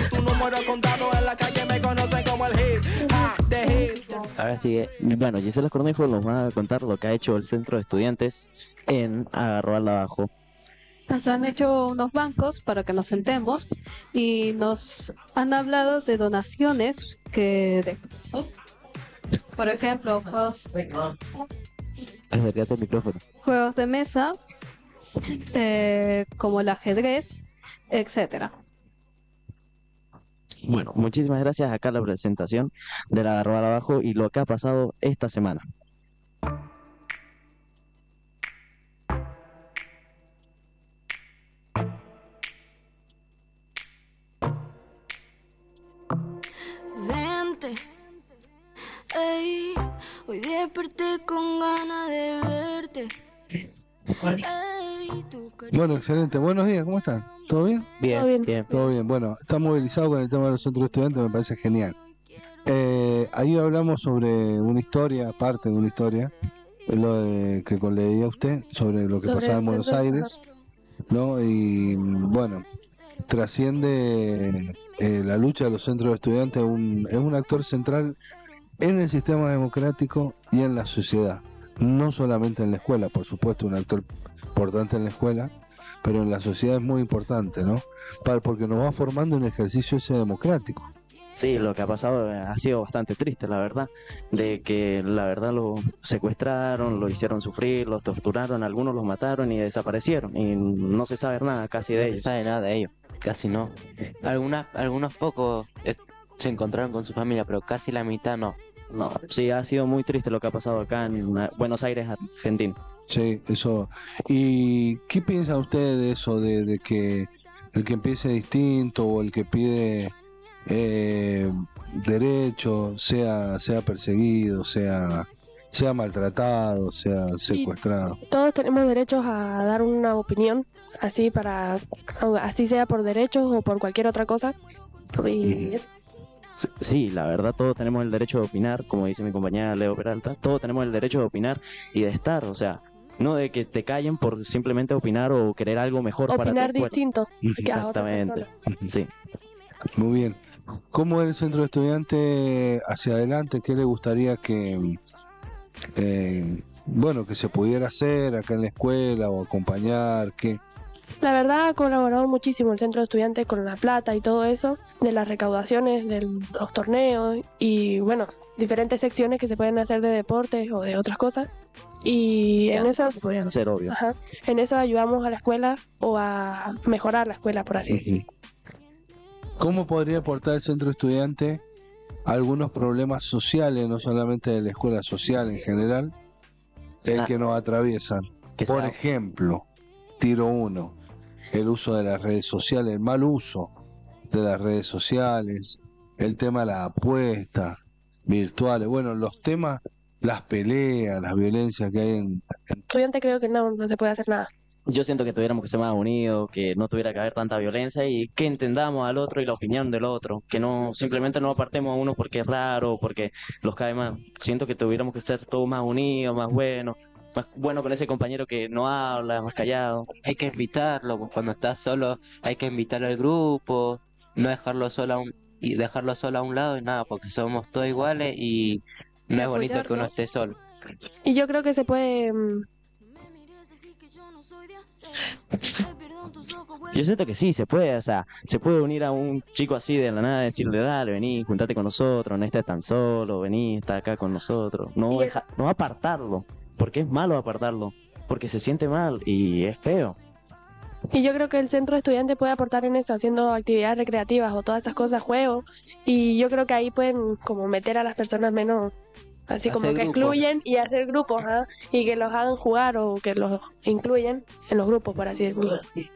Ahora sigue. Bueno, Gisela Cornejo nos va a contar lo que ha hecho el centro de estudiantes en Garrobal abajo. Nos han hecho unos bancos para que nos sentemos y nos han hablado de donaciones por ejemplo, Acércate al micrófono. juegos de mesa, como el ajedrez, etcétera. Bueno, muchísimas gracias. Acá la presentación de la Garrobal abajo y lo que ha pasado esta semana. Vente, ey, hoy desperté con ganas de verte. Ey, Bueno, excelente. Buenos días, ¿cómo están? ¿Todo bien? Bien. Todo bien. Bueno, está movilizado con el tema de los centros de estudiantes, me parece genial. Ahí hablamos sobre una historia, parte de una historia, lo que leía usted, sobre lo que pasaba en Buenos Aires, ¿no? Y bueno, trasciende la lucha de los centros de estudiantes, es un actor central en el sistema democrático y en la sociedad. No solamente en la escuela, por supuesto, un actor importante en la escuela, pero en la sociedad es muy importante, ¿no? Porque nos va formando un ejercicio ese democrático. Sí, lo que ha pasado ha sido bastante triste, la verdad, de que la verdad lo secuestraron, lo hicieron sufrir, los torturaron, algunos los mataron y desaparecieron y no se sabe nada casi de ellos. No se sabe nada de ellos, casi no. Algunos pocos se encontraron con su familia, pero casi la mitad no. No, sí, ha sido muy triste lo que ha pasado acá en Buenos Aires, Argentina. Sí, eso. ¿Y qué piensa usted de eso, de que el que empiece distinto o el que pide derecho sea perseguido, sea maltratado, sea secuestrado? Todos tenemos derechos a dar una opinión, así sea por derechos o por cualquier otra cosa. Y Sí, la verdad, todos tenemos el derecho de opinar, como dice mi compañera Leo Peralta, todos tenemos el derecho de opinar y de estar, o sea, no de que te callen por simplemente opinar o querer algo mejor para ti. Opinar distinto que a otra Exactamente, sí. Muy bien. ¿Cómo es el centro de estudiantes hacia adelante? ¿Qué le gustaría que se pudiera hacer acá en la escuela o acompañar? ¿Qué? La verdad ha colaborado muchísimo el centro de estudiantes con la plata y todo eso, de las recaudaciones de los torneos y bueno, diferentes secciones que se pueden hacer de deportes o de otras cosas. Y en eso podrían ser obvio. En eso ayudamos a la escuela o a mejorar la escuela, por así decirlo. ¿Cómo podría aportar el centro de estudiantes a algunos problemas sociales, no solamente de la escuela social en general, que nos atraviesan? Por ejemplo, tiro uno, el uso de las redes sociales, el mal uso de las redes sociales, el tema de las apuestas virtuales, bueno, los temas, las peleas, las violencias que hay en... Estudiante creo que no se puede hacer nada. Yo siento que tuviéramos que ser más unidos, que no tuviera que haber tanta violencia y que entendamos al otro y la opinión del otro, que no simplemente no apartemos a uno porque es raro, porque los cae mal. Siento que tuviéramos que ser todos más unidos, más bueno con ese compañero que no habla, más callado. Hay que invitarlo, pues cuando estás solo hay que invitarlo al grupo, no dejarlo solo y dejarlo solo a un lado y nada, porque somos todos iguales y no es bonito que uno esté solo. Y yo creo que se puede... Yo siento que sí, se puede, o sea, se puede unir a un chico así de la nada, decirle, dale, vení, juntate con nosotros, no estés tan solo, vení, está acá con nosotros. No apartarlo, porque es malo apartarlo, porque se siente mal y es feo. Y yo creo que el centro de estudiantes puede aportar en eso, haciendo actividades recreativas o todas esas cosas, juegos. Y yo creo que ahí pueden como meter a las personas menos, así como Hacer que grupos. excluyen y hacer grupos, ¿ah? Y que los hagan jugar o que los incluyen en los grupos, por así decirlo.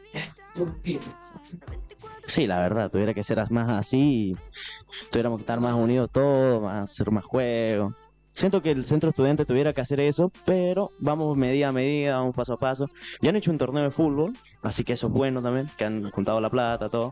Sí, la verdad, tuviera que ser más así, tuviéramos que estar más unidos todos, hacer más juegos. Siento que el centro estudiante tuviera que hacer eso, pero vamos medida a medida, vamos paso a paso. Ya han hecho un torneo de fútbol, así que eso es bueno también, que han juntado la plata, todo.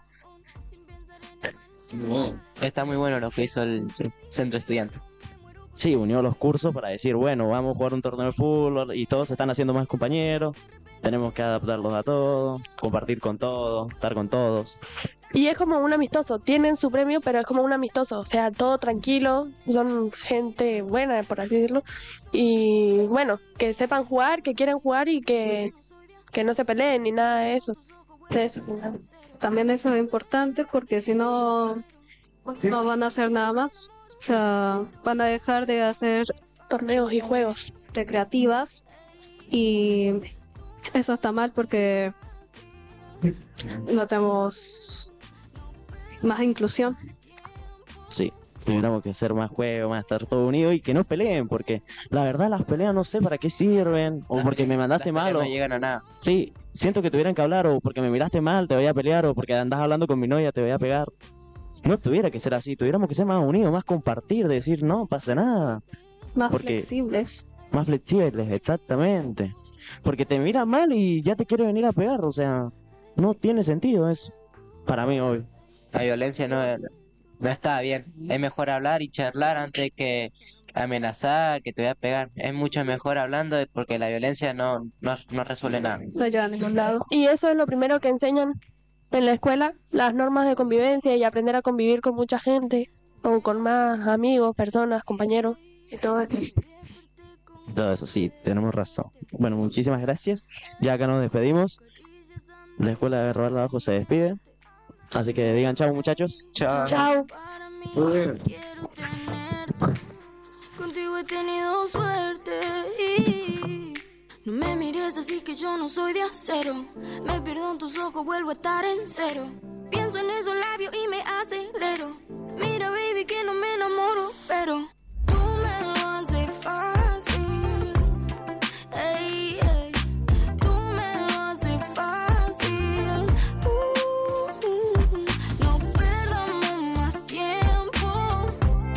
Está muy bueno lo que hizo el centro estudiante. Sí, unió los cursos para decir, bueno, vamos a jugar un torneo de fútbol y todos se están haciendo más compañeros. Tenemos que adaptarlos a todos, compartir con todos, estar con todos. Y es como un amistoso, tienen su premio, pero es como un amistoso, o sea, todo tranquilo, son gente buena, por así decirlo. Y bueno, que sepan jugar, que quieran jugar y que no se peleen ni nada de eso. Sí, nada. También eso es importante porque si no, no van a hacer nada más. O sea, van a dejar de hacer torneos y juegos recreativas y eso está mal porque no tenemos más inclusión. Sí, tuviéramos que hacer más juegos, más estar todos unidos y que no peleen, porque la verdad las peleas no sé para qué sirven, o porque me mandaste mal, No o... llegan a nada. Sí, siento que tuvieran que hablar, o porque me miraste mal te voy a pelear, o porque andás hablando con mi novia te voy a pegar. No tuviera que ser así, tuviéramos que ser más unidos, más compartir, decir no pasa nada. Más Porque- flexibles. Más flexibles, exactamente. Porque te mira mal y ya te quiere venir a pegar, o sea, no tiene sentido eso. Para mí, obvio. La violencia no está bien. Es mejor hablar y charlar antes que amenazar, que te voy a pegar. Es mucho mejor hablando porque la violencia no resuelve nada. No llevan a ningún lado. Y eso es lo primero que enseñan en la escuela, las normas de convivencia y aprender a convivir con mucha gente o con más amigos, personas, compañeros y todo eso. Todo eso, sí, tenemos razón. Bueno, muchísimas gracias. Ya acá nos despedimos. La escuela de Robar Abajo se despide. Así que digan chao, muchachos. Chao. Chao. Contigo he tenido suerte y no me mires así que yo no soy de acero. Me pierdo en tus ojos, vuelvo a estar en cero. Pienso en esos labios y me acelero. Mira baby que no me enamoro, pero tú me lo haces fácil. Ey, ey. Tú me lo haces fácil. No perdamos más tiempo.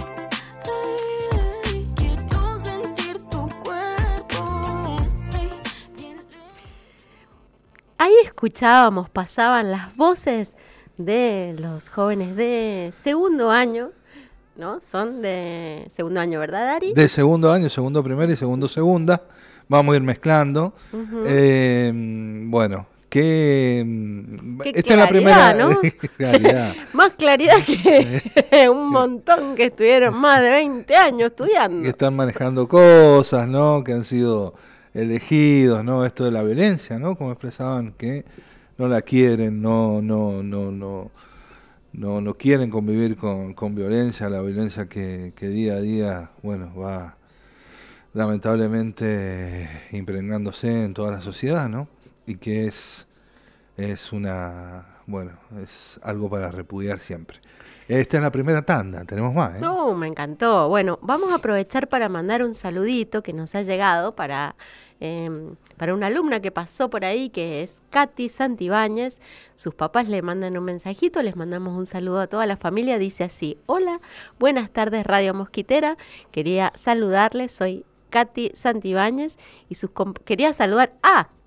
Ey, ey. Quiero sentir tu cuerpo. Ey, bien Ahí escuchábamos, pasaban las voces de los jóvenes de segundo año, ¿no? Son de segundo año, ¿verdad, Dari? De segundo año, segundo primero y segundo segunda. Vamos a ir mezclando. Ujú. Bueno, que Qué esta es la primera, claridad, ¿no? Claridad. Más claridad que un montón que estuvieron más de 20 años estudiando. Que están manejando cosas, ¿no? Que han sido elegidos, ¿no? Esto de la violencia, ¿no? Como expresaban que no la quieren, no quieren convivir con violencia, la violencia que día a día, bueno, va lamentablemente impregnándose en toda la sociedad, ¿no? Y que es una, bueno, es algo para repudiar siempre. Esta es la primera tanda, tenemos más, ¿eh? No, me encantó. Bueno, vamos a aprovechar para mandar un saludito que nos ha llegado para una alumna que pasó por ahí, que es Katy Santibáñez. Sus papás le mandan un mensajito, les mandamos un saludo a toda la familia. Dice así: hola, buenas tardes Radio Mosquitera, quería saludarles, soy Katy Santibáñez y quería saludar a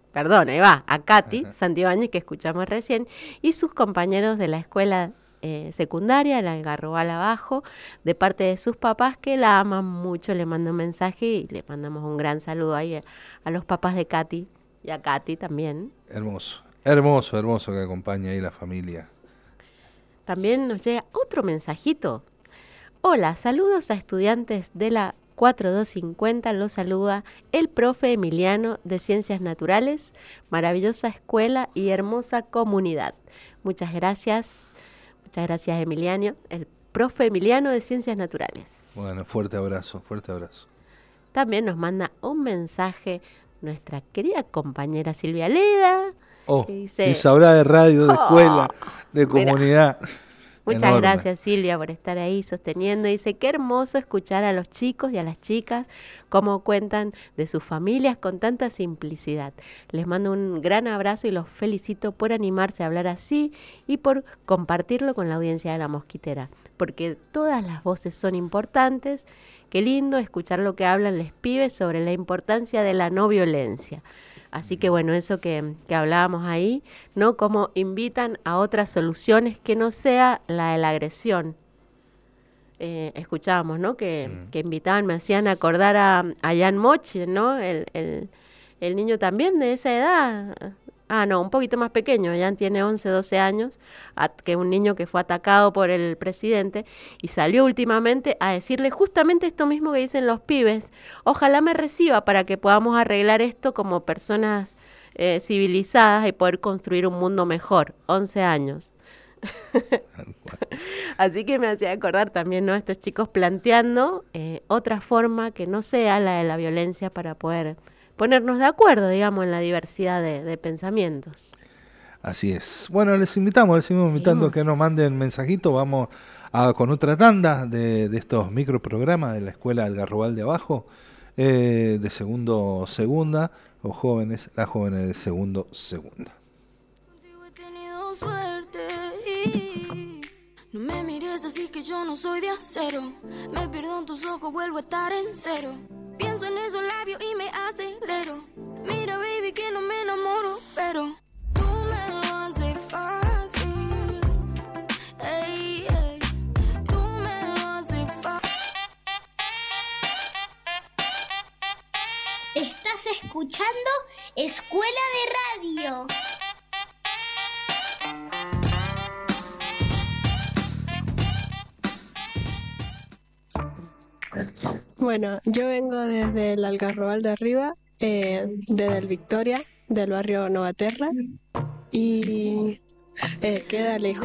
perdón, ahí va, a Katy Santibáñez, que escuchamos recién, y sus compañeros de la escuela secundaria, el Algarrobal Abajo, de parte de sus papás que la aman mucho. Le mando un mensaje y le mandamos un gran saludo ahí a los papás de Katy y a Katy también. Hermoso, hermoso, hermoso que acompañe ahí la familia. También nos llega otro mensajito. Hola, saludos a estudiantes de la 4250, los saluda el profe Emiliano de Ciencias Naturales, maravillosa escuela y hermosa comunidad. Muchas gracias Emiliano, el profe Emiliano de Ciencias Naturales. Bueno, fuerte abrazo, fuerte abrazo. También nos manda un mensaje nuestra querida compañera Silvia Leda. Que dice, y sabrá de radio, de escuela, de comunidad. Mira. Muchas gracias Silvia por estar ahí sosteniendo. Dice, qué hermoso escuchar a los chicos y a las chicas cómo cuentan de sus familias con tanta simplicidad. Les mando un gran abrazo y los felicito por animarse a hablar así y por compartirlo con la audiencia de La Mosquitera, porque todas las voces son importantes. Qué lindo escuchar lo que hablan les pibes sobre la importancia de la no violencia. Así que bueno, eso que hablábamos ahí, ¿no? Cómo invitan a otras soluciones que no sea la de la agresión. Escuchábamos, ¿no? Que invitaban, me hacían acordar a Jan Moche, ¿no? El niño también de esa edad. No, un poquito más pequeño, Jan tiene 11, 12 años, que un niño que fue atacado por el presidente y salió últimamente a decirle justamente esto mismo que dicen los pibes. Ojalá me reciba para que podamos arreglar esto como personas civilizadas y poder construir un mundo mejor. 11 años. Así que me hacía acordar también, ¿no? Estos chicos planteando otra forma que no sea la de la violencia para poder ponernos de acuerdo, digamos, en la diversidad de pensamientos. Así es. Bueno, les seguimos invitando a que nos manden mensajitos. Vamos con otra tanda de estos microprogramas de la Escuela Algarrobal de Abajo, de segunda, o las jóvenes de segunda. Contigo he tenido suerte y no me mires así que yo no soy de acero. Me pierdo en tus ojos, vuelvo a estar en cero. Pienso en esos labios y me acelero. Mira, baby, que no me enamoro, pero tú me lo haces fácil. Ey, ey, tú me lo haces fácil. Estás escuchando Escuela de Radio. Bueno, yo vengo desde el Algarrobal de Arriba, desde el Victoria, del barrio Novaterra, y queda lejos.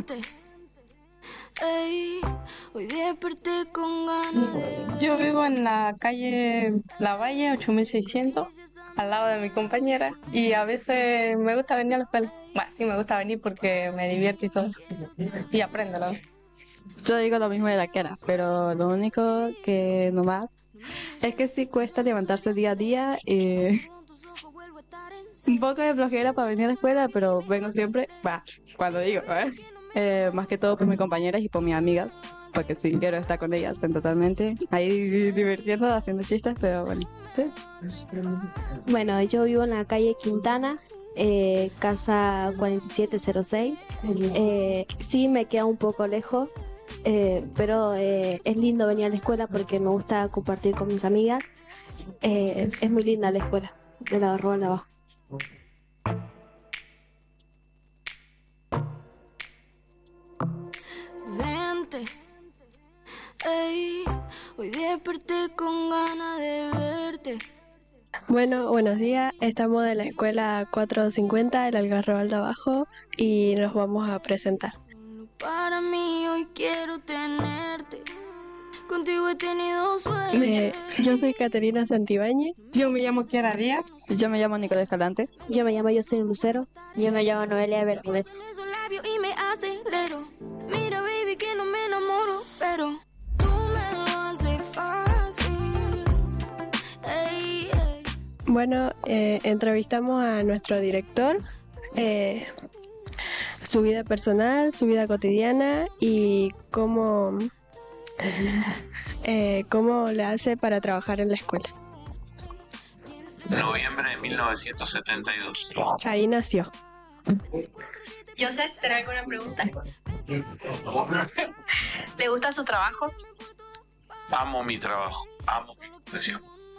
Hoy desperté con ganas de... Yo vivo en la calle La Valle, 8600, al lado de mi compañera, y a veces me gusta venir a la escuela. Bueno, sí me gusta venir porque me divierte y todo eso, y aprendo, ¿no? Yo digo lo mismo de la Kera, pero lo único que nomás es que sí cuesta levantarse día a día. Un poco de flojera para venir a la escuela, pero vengo siempre, cuando digo, más que todo por mis compañeras y por mis amigas, porque sí quiero estar con ellas totalmente, ahí divirtiendo, haciendo chistes, pero bueno, sí. Bueno, yo vivo en la calle Quintana, casa 4706. Sí me queda un poco lejos, pero es lindo venir a la escuela porque me gusta compartir con mis amigas. Es muy linda la escuela de la Algarrobal de Abajo. Vente, ey, hoy desperté con ganas de verte. Bueno, buenos días. Estamos de la escuela 450 del Algarrobal de Abajo y nos vamos a presentar. Para mí hoy quiero tenerte. Contigo he tenido suerte. Yo soy Caterina Santibáñez. Yo me llamo Kiara Díaz. Yo me llamo Nicolás Escalante. Yo me llamo Jocelyn Lucero. Yo me llamo Noelia Bermúdez. Esos labios y me acelero. Mira, baby, que no me enamoro, pero tú me lo haces fácil. Ey, ey. Bueno, entrevistamos a nuestro director, su vida personal, su vida cotidiana y cómo le hace para trabajar en la escuela. Noviembre de 1972. Ahí nació. Joseph, ¿tenés alguna pregunta? ¿Le gusta su trabajo? Amo mi trabajo, amo mi profesión.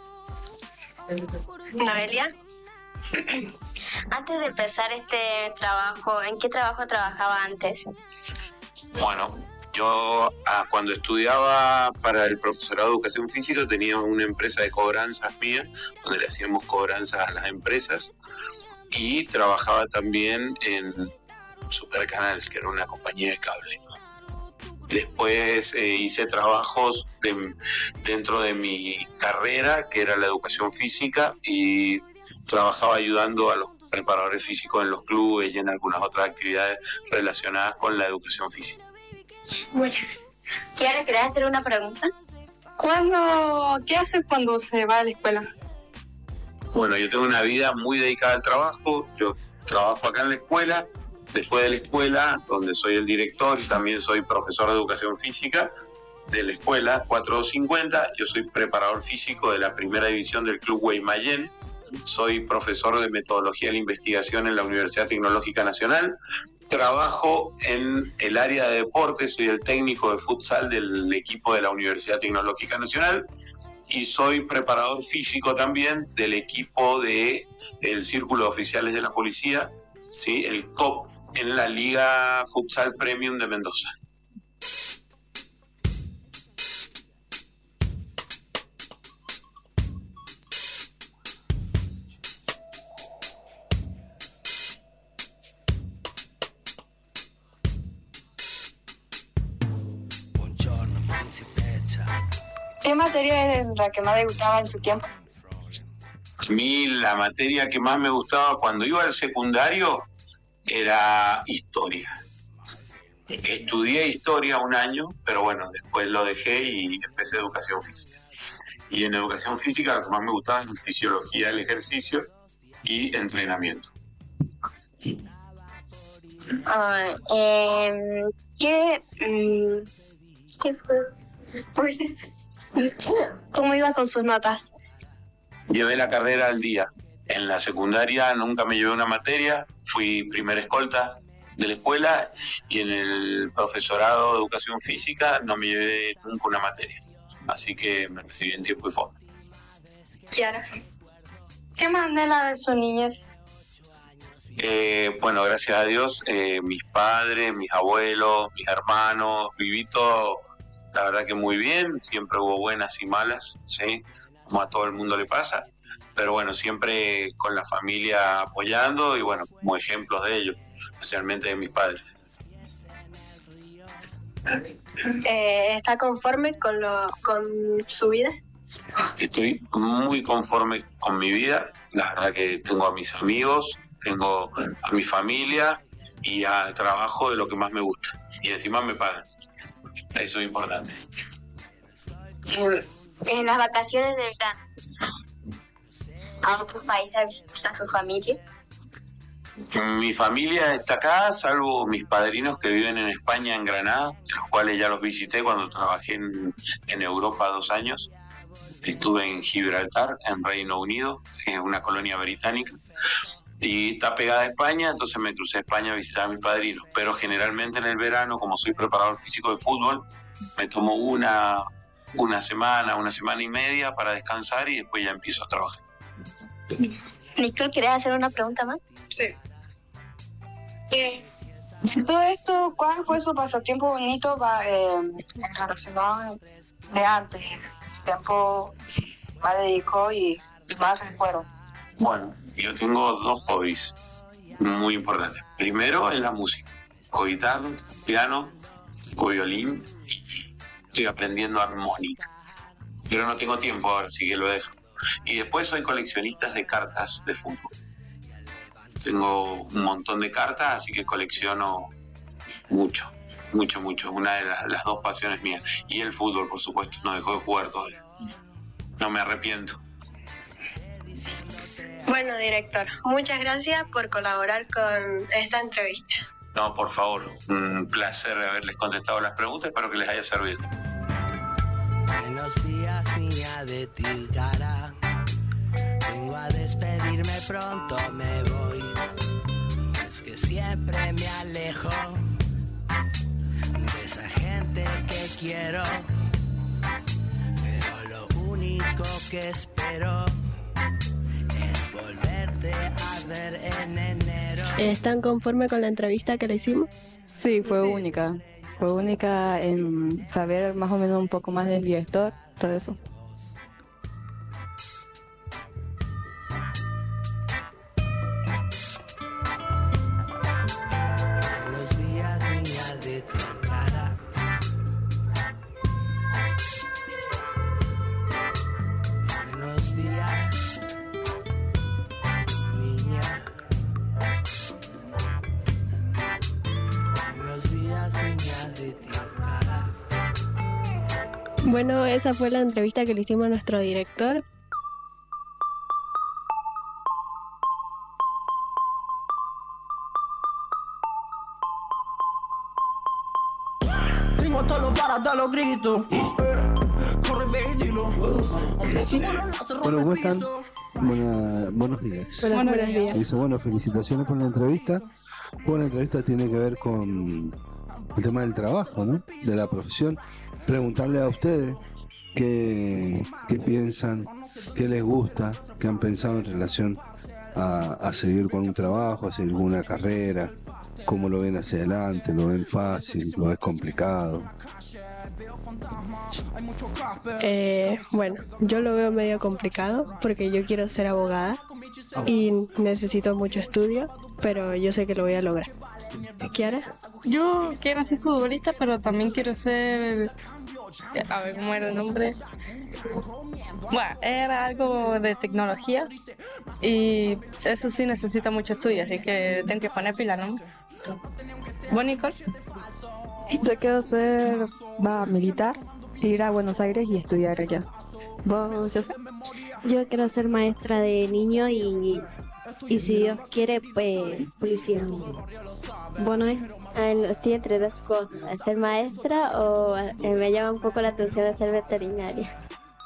Noelia. Antes de empezar este trabajo, ¿en qué trabajo trabajaba antes? Bueno, yo cuando estudiaba para el profesorado de educación física tenía una empresa de cobranzas mía, donde le hacíamos cobranzas a las empresas, y trabajaba también en Supercanal, que era una compañía de cable. Después hice trabajos dentro de mi carrera, que era la educación física, y trabajaba ayudando a los preparadores físicos en los clubes y en algunas otras actividades relacionadas con la educación física. Bueno, ¿quieres hacer una pregunta? ¿Qué hace cuando se va a la escuela? Bueno, yo tengo una vida muy dedicada al trabajo. Yo trabajo acá en la escuela. Después de la escuela, donde soy el director y también soy profesor de educación física de la escuela 4250, yo soy preparador físico de la primera división del Club Guaymallén. Soy profesor de metodología de la investigación en la Universidad Tecnológica Nacional. Trabajo en el área de deportes, soy el técnico de futsal del equipo de la Universidad Tecnológica Nacional y soy preparador físico también del equipo del Círculo de Oficiales de la Policía, ¿sí? El COP, en la Liga Futsal Premium de Mendoza. ¿Qué materia es la que más le gustaba en su tiempo? A mí la materia que más me gustaba cuando iba al secundario era historia. Estudié historia un año, pero bueno, después lo dejé y empecé educación física. Y en educación física lo que más me gustaba es fisiología del ejercicio y entrenamiento. ¿Qué fue? ¿Cómo iba con sus notas? Llevé la carrera al día. En la secundaria nunca me llevé una materia, fui primer escolta de la escuela y en el profesorado de educación física no me llevé nunca una materia. Así que me recibí en tiempo y forma. Kiara, ¿qué más anhela de su niñez? Bueno, gracias a Dios, mis padres, mis abuelos, mis hermanos, viví todo, la verdad que muy bien, siempre hubo buenas y malas, ¿sí? Como a todo el mundo le pasa, pero bueno, siempre con la familia apoyando y bueno, como ejemplos de ellos, especialmente de mis padres. ¿Está conforme con su vida? Estoy muy conforme con mi vida, la verdad que tengo a mis amigos, tengo a mi familia y al trabajo de lo que más me gusta. Y encima me pagan. Eso es importante. En las vacaciones de verano, ¿a otros países a visitar a su familia? Mi familia está acá, salvo mis padrinos que viven en España, en Granada, los cuales ya los visité cuando trabajé en Europa 2 años. Estuve en Gibraltar, en Reino Unido, en una colonia británica. Y está pegada a España, entonces me crucé a España a visitar a mis padrinos. Pero generalmente en el verano, como soy preparador físico de fútbol, me tomo una semana y media para descansar y después ya empiezo a trabajar. Nicole, ¿querés hacer una pregunta más? Sí. Todo esto, ¿cuál fue su pasatiempo bonito relacionado de antes? Tiempo más dedicó y más recuerdo. Bueno, yo tengo 2 hobbies muy importantes. Primero es la música. Toco guitarra, piano, toco violín y estoy aprendiendo armónica. Pero no tengo tiempo ahora, así que lo dejo. Y después soy coleccionista de cartas de fútbol. Tengo un montón de cartas, así que colecciono mucho. Una de las 2 pasiones mías. Y el fútbol, por supuesto, no dejo de jugar todavía. No me arrepiento. Bueno, director, muchas gracias por colaborar con esta entrevista. No, por favor, un placer haberles contestado las preguntas, espero que les haya servido. Buenos días, niña de Tilcara. Vengo a despedirme pronto, me voy. Es que siempre me alejo de esa gente que quiero, pero lo único que espero es volverte a ver en enero. ¿Están conformes con la entrevista que le hicimos? Sí, fue única. Fue única en saber más o menos un poco más del director, todo eso. Los días niña de tu cara. Buenos días, niña. Buenos días, niña de tu cara. Bueno, esa fue la entrevista que le hicimos a nuestro director. Tengo todos los varas, da los gritos. Corre, ve y dilo. Bueno, ¿cómo están? Buenos días. Buenos días. Dice, bueno, felicitaciones por la entrevista. Bueno, la entrevista tiene que ver con el tema del trabajo, ¿no? De la profesión. Preguntarle a ustedes qué piensan, qué les gusta, qué han pensado en relación a seguir con un trabajo, a seguir con una carrera, cómo lo ven hacia adelante, lo ven fácil, lo ven complicado. Bueno, yo lo veo medio complicado porque yo quiero ser abogada y necesito mucho estudio, pero yo sé que lo voy a lograr. ¿Kiara? Yo quiero ser futbolista, pero también quiero ser... A ver, ¿cómo era el nombre? Bueno, era algo de tecnología y eso sí necesita mucho estudio, así que tengo que poner pila, ¿no? ¿Vos, Nicole? Yo quiero ser militar, ir a Buenos Aires y estudiar allá. ¿Vos, José? Yo quiero ser maestra de niños y si Dios quiere, pues policía. Bueno, estoy entre dos cosas, ser maestra o me llama un poco la atención de ser veterinaria.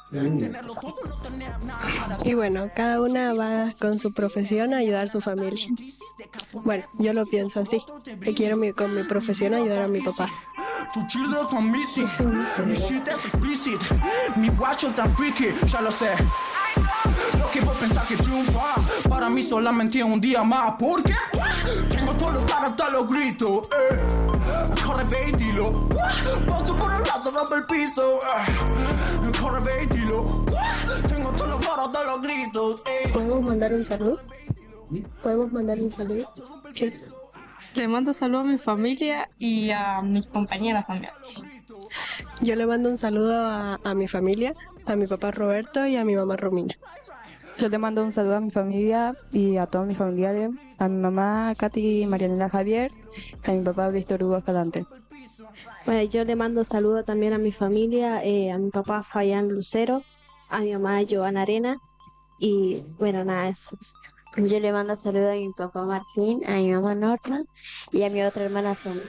Y bueno, cada una va con su profesión a ayudar a su familia. Bueno, yo lo pienso así, que quiero con mi profesión ayudar a mi papá. Tu children son missing, mi shit es explicit, mi guacho tan freaky, ya lo sé. Lo que vos pensás que triunfa, para mí solamente es un día más, porque tengo todos los caras hasta los gritos, corre ve y dilo, paso por el lazo, rompe el piso, corre ve y dilo, tengo todos los caras hasta los gritos. ¿Podemos mandar un saludo? ¿Podemos mandar un saludo? Sí. Le mando saludos a mi familia y a mis compañeras también. Yo le mando un saludo a mi familia, a mi papá Roberto y a mi mamá Romina. Yo te mando un saludo a mi familia y a todos mis familiares, a mi mamá Katy Marianela Javier, a mi papá Víctor Hugo Escalante. Bueno, yo le mando saludos también a mi familia, a mi papá Fabián Lucero, a mi mamá Joana Arena y bueno, nada, eso. Yo le mando saludos a mi papá Martín, a mi mamá Norma y a mi otra hermana Sonia.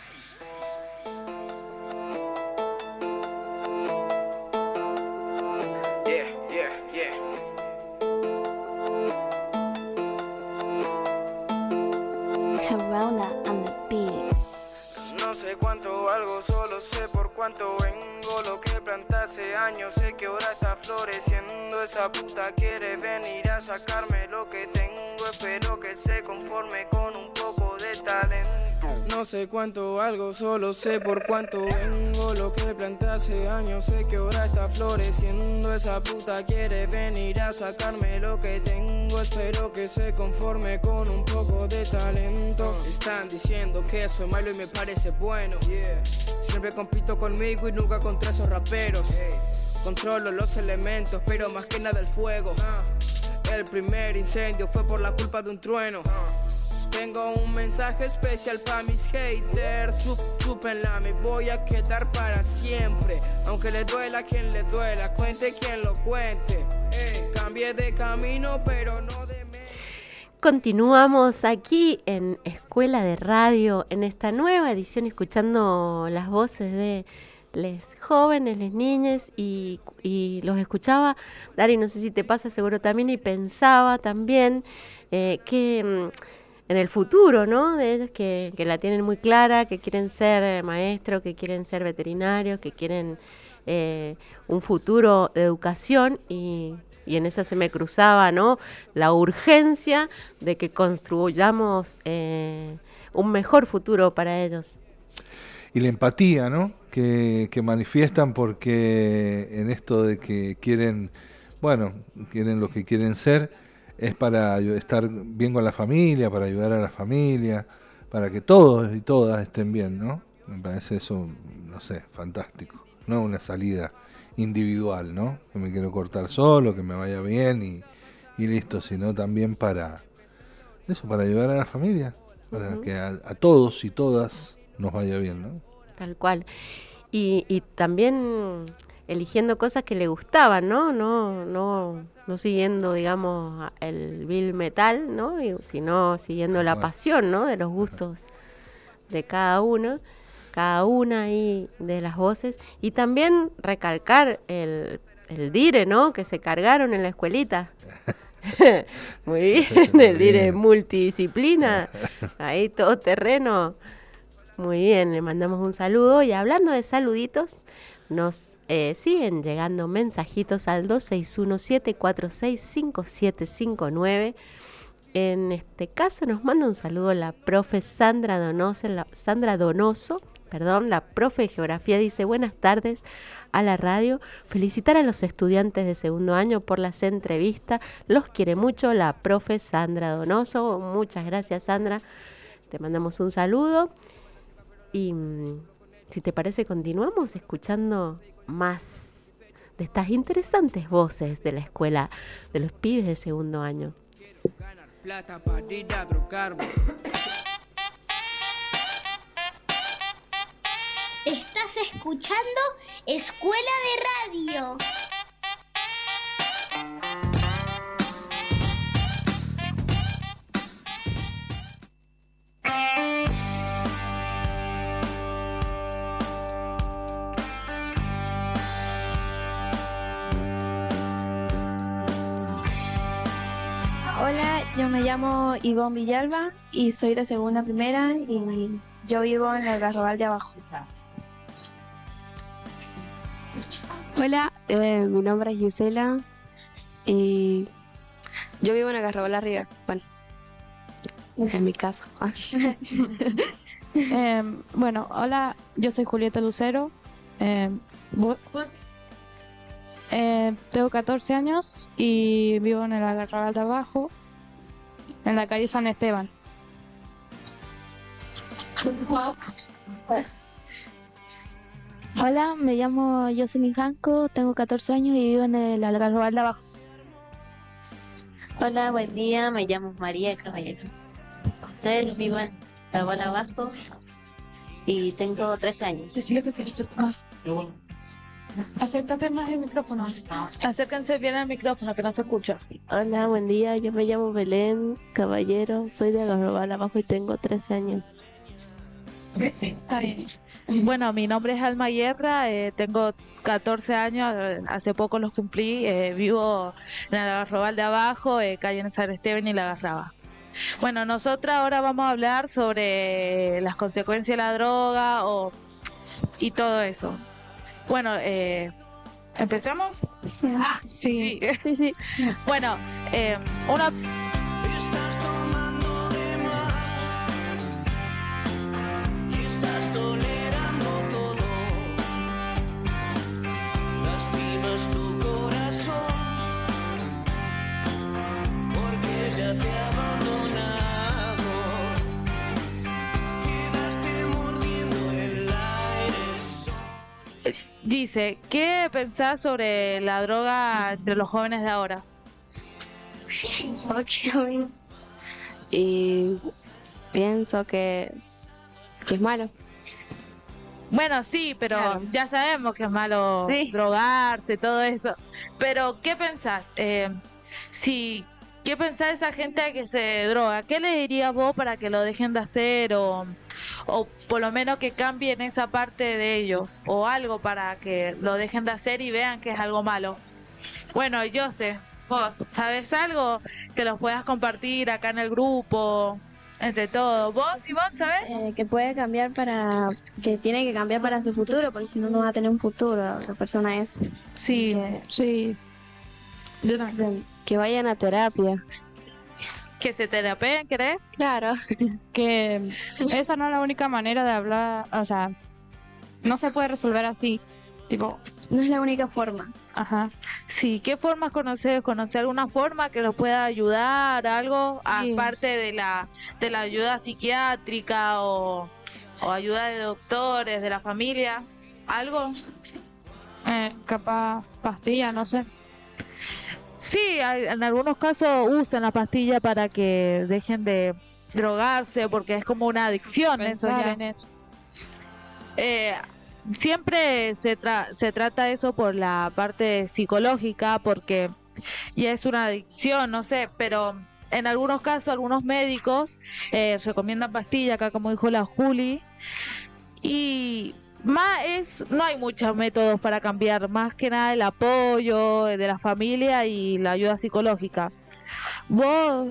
Corona and the beats. No sé cuánto valgo, solo sé por cuánto vengo. Lo que planté hace años, sé que ahora está floreciendo. Esa puta quiere venir a sacarme lo que tengo. Espero que se conforme con un poco de talento. No sé cuánto valgo, solo sé por cuánto vengo. Lo que planté hace años, sé que ahora está floreciendo. Esa puta quiere venir a sacarme lo que tengo. Espero que se conforme con un poco de talento. Están diciendo que soy malo y me parece bueno. Siempre compito conmigo y nunca contra esos raperos. Controlo los elementos, pero más que nada el fuego. El primer incendio fue por la culpa de un trueno. Tengo un mensaje especial para mis haters. Súpenla, me voy a quedar para siempre. Aunque le duela a quien le duela, cuente quien lo cuente. Cambié de camino, pero no de... Continuamos aquí en Escuela de Radio, en esta nueva edición, escuchando las voces les jóvenes, les niñas, y los escuchaba, Dari, no sé si te pasa, seguro también, y pensaba también que en el futuro, ¿no? De ellos que la tienen muy clara, que quieren ser maestros, que quieren ser veterinarios, que quieren un futuro de educación, y en esa se me cruzaba, ¿no?, la urgencia de que construyamos un mejor futuro para ellos. Y la empatía, ¿no?, que manifiestan, porque en esto de que quieren lo que quieren ser, es para estar bien con la familia, para ayudar a la familia, para que todos y todas estén bien, ¿no? Me parece eso, no sé, fantástico. No una salida individual, ¿no?, que me quiero cortar solo, que me vaya bien y listo, sino también para eso, para ayudar a la familia, para que a todos y todas nos vaya bien, ¿no? Tal cual. Y también eligiendo cosas que le gustaban, ¿no? No siguiendo, digamos, el vil metal, ¿no? Sino siguiendo la pasión, ¿no?, de los gustos de cada una ahí de las voces. Y también recalcar el dire, ¿no?, que se cargaron en la escuelita. Muy bien, el dire multidisciplina, ahí todo terreno. Muy bien, le mandamos un saludo. Y hablando de saluditos, nos siguen llegando mensajitos al 261-746-5759. En este caso nos manda un saludo la profe Sandra Donoso, la profe de geografía. Dice: buenas tardes a la radio, felicitar a los estudiantes de segundo año por las entrevistas, los quiere mucho la profe Sandra Donoso. Muchas gracias, Sandra, te mandamos un saludo. Y si te parece, continuamos escuchando más de estas interesantes voces de la escuela de los pibes de segundo año. Plata para ir a drogarme. Estás escuchando Escuela de Radio. Hola, yo me llamo Ivonne Villalba y soy de segunda primera y yo vivo en el Garrobal de Abajo. Hola, mi nombre es Gisela y yo vivo en el Garrobal arriba, bueno, en mi casa. Bueno, hola, yo soy Julieta Lucero, tengo 14 años y vivo en el Garrobal de Abajo, en la calle San Esteban. Hola, me llamo Jocelyn Janco, tengo 14 años y vivo en el Algarrobal de Abajo. Hola, buen día, me llamo María Caballero. Vivo en el Algarrobal de Abajo y tengo 13 años. Acércate más el micrófono. Acérquense bien al micrófono, que no se escucha. Hola, buen día, yo me llamo Belén Caballero, soy de Algarrobal Abajo y tengo 13 años. Está bien. Bueno, mi nombre es Alma Guerra, tengo 14 años, hace poco los cumplí, vivo en el Algarrobal de Abajo, calle San Esteban y La Garraba. Bueno, nosotros ahora vamos a hablar sobre las consecuencias de la droga y todo eso. Bueno, ¿empezamos? Sí. Sí. Bueno, una... Tolerando todo, lastimas tu corazón, porque ya te ha abandonado, quedaste mordiendo el aire. Dice, ¿qué pensás sobre la droga entre los jóvenes de ahora? Y pienso que es malo. Bueno, sí, pero claro, ya sabemos que es malo drogarse, todo eso. Pero, ¿qué pensás? ¿Qué pensás de esa gente que se droga? ¿Qué le dirías vos para que lo dejen de hacer? ¿O o por lo menos que cambien esa parte de ellos, o algo para que lo dejen de hacer y vean que es algo malo. Bueno, yo sé, vos, ¿sabes algo que los puedas compartir acá en el grupo, entre todos? ¿Vos y vos, sabés? Que puede cambiar que tiene que cambiar para su futuro, porque si no, no va a tener un futuro la persona es. Sí, sí. Que vayan a terapia. ¿Que se terapeen, crees? Claro. Que esa no es la única manera de hablar, o sea, no se puede resolver así, tipo, no es la única forma. Ajá. Sí, ¿qué formas conoces? ¿Conocer alguna forma que nos pueda ayudar, algo, aparte de la ayuda psiquiátrica o ayuda de doctores, de la familia? ¿Algo? Capaz pastillas, no sé. Sí, en algunos casos usan la pastilla para que dejen de drogarse, porque es como una adicción. Eso ya. Siempre se trata eso por la parte psicológica, porque ya es una adicción, no sé, pero en algunos casos algunos médicos recomiendan pastillas, acá como dijo la Juli, y no hay muchos métodos para cambiar, más que nada el apoyo de la familia y la ayuda psicológica. ¿Vos?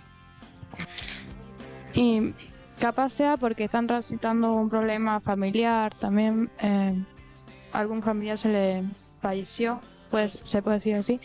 Y capaz sea porque están transitando un problema familiar, también algún familiar se le falleció, pues se puede decir así,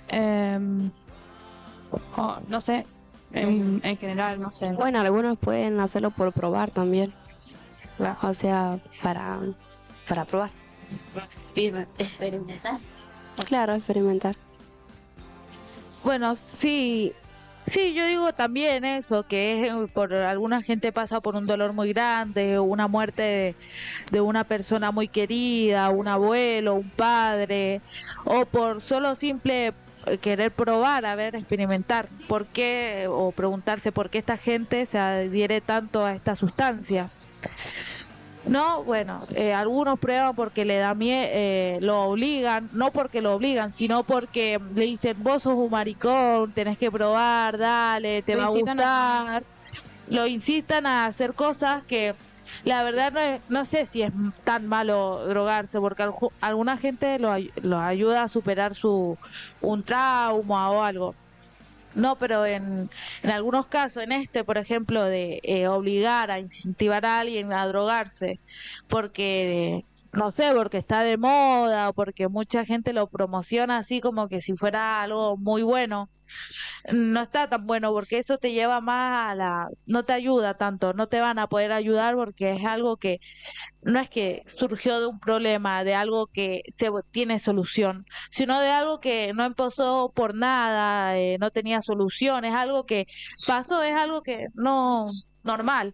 o no sé, en general, no sé. Bueno, algunos pueden hacerlo por probar también. O sea, para probar. Experimentar. Claro, experimentar. Bueno, sí, yo digo también eso, que es por alguna gente pasa por un dolor muy grande, una muerte de una persona muy querida, un abuelo, un padre, o por solo simple querer probar, a ver, experimentar, por qué, o preguntarse por qué esta gente se adhiere tanto a esta sustancia. No, bueno, algunos prueban porque le da miedo, lo obligan, no porque lo obligan, sino porque le dicen, vos sos un maricón, tenés que probar, dale, te va a gustar. Lo incitan a hacer cosas que la verdad no sé si es tan malo drogarse, porque alguna gente lo ayuda a superar un trauma o algo. No, pero en algunos casos, por ejemplo, de obligar a incentivar a alguien a drogarse, porque, no sé, porque está de moda o porque mucha gente lo promociona así como que si fuera algo muy bueno, no está tan bueno, porque eso te lleva más no te ayuda tanto, no te van a poder ayudar porque es algo que no es que surgió de un problema, de algo que tiene solución, sino de algo que no empezó por nada, no tenía solución, es algo que pasó, es algo que no normal.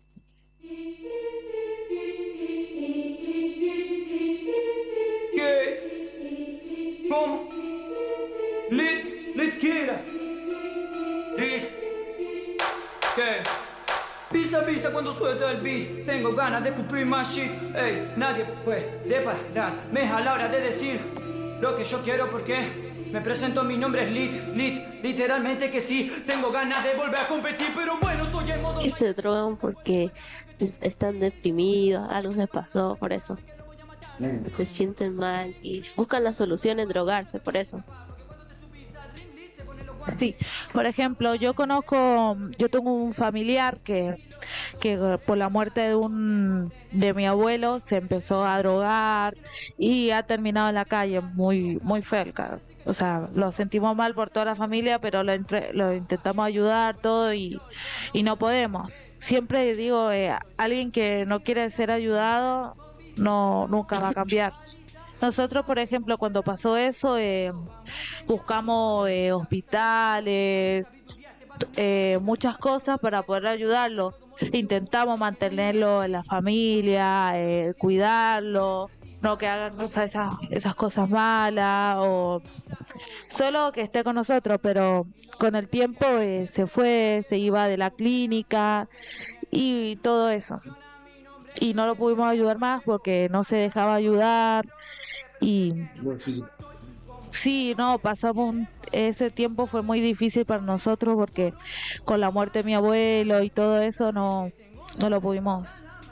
¿Qué? ¿Cómo? Lit quiera. ¿Qué? Pisa cuando suelto el beat. Tengo ganas de cumplir más shit. Ey, nadie puede pararme a la hora de decir lo que yo quiero porque me presento, mi nombre es Lit, literalmente que sí. Tengo ganas de volver a competir, pero bueno, estoy en modo... Y se drogan porque están deprimidos, algo les pasó, por eso. Se sienten mal y buscan la solución en drogarse, por eso. Sí, por ejemplo, yo tengo un familiar que por la muerte de mi abuelo se empezó a drogar y ha terminado en la calle, muy muy feo el caso. O sea, lo sentimos mal por toda la familia, pero lo intentamos ayudar todo y no podemos. Siempre digo, alguien que no quiere ser ayudado nunca va a cambiar. Nosotros, por ejemplo, cuando pasó eso, buscamos hospitales, muchas cosas para poder ayudarlo. Intentamos mantenerlo en la familia, cuidarlo, no que hagan esas cosas malas o solo que esté con nosotros, pero con el tiempo se iba de la clínica y todo eso. Y no lo pudimos ayudar más porque no se dejaba ayudar y sí, no, ese tiempo fue muy difícil para nosotros porque con la muerte de mi abuelo y todo eso no lo pudimos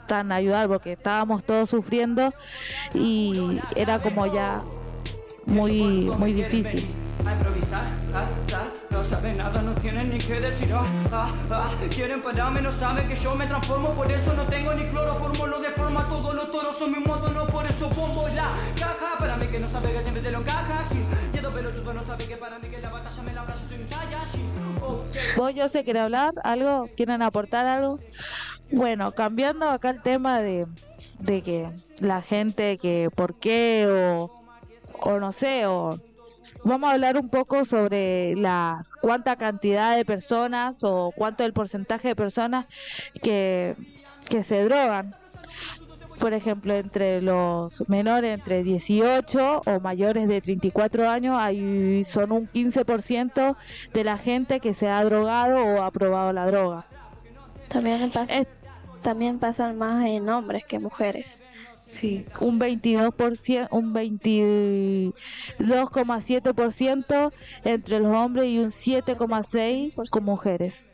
tan ayudar porque estábamos todos sufriendo y era como ya muy difícil. A improvisar, no saben nada, no tienen ni qué decir. Quieren pararme, no saben que yo me transformo, por eso no tengo ni cloroformo, lo deforma todos los toros son mi moto, no por eso bombo la caja. Para mí que no sabe que siempre te lo encaja. Quedo pelotudo, no sabe que para mí que la batalla me la habrá, yo soy un Saiyajin. ¿Vos, yo sé, quiere hablar algo? ¿Quieren aportar algo? Bueno, cambiando acá el tema de que la gente que por qué o no sé, o vamos a hablar un poco sobre cuánta cantidad de personas o cuánto el porcentaje de personas que se drogan. Por ejemplo, entre los menores entre 18 o mayores de 34 años son un 15% de la gente que se ha drogado o ha probado la droga. También pasan más en hombres que mujeres. Sí, un 22%, un 22,7% entre los hombres y un 7,6% con mujeres.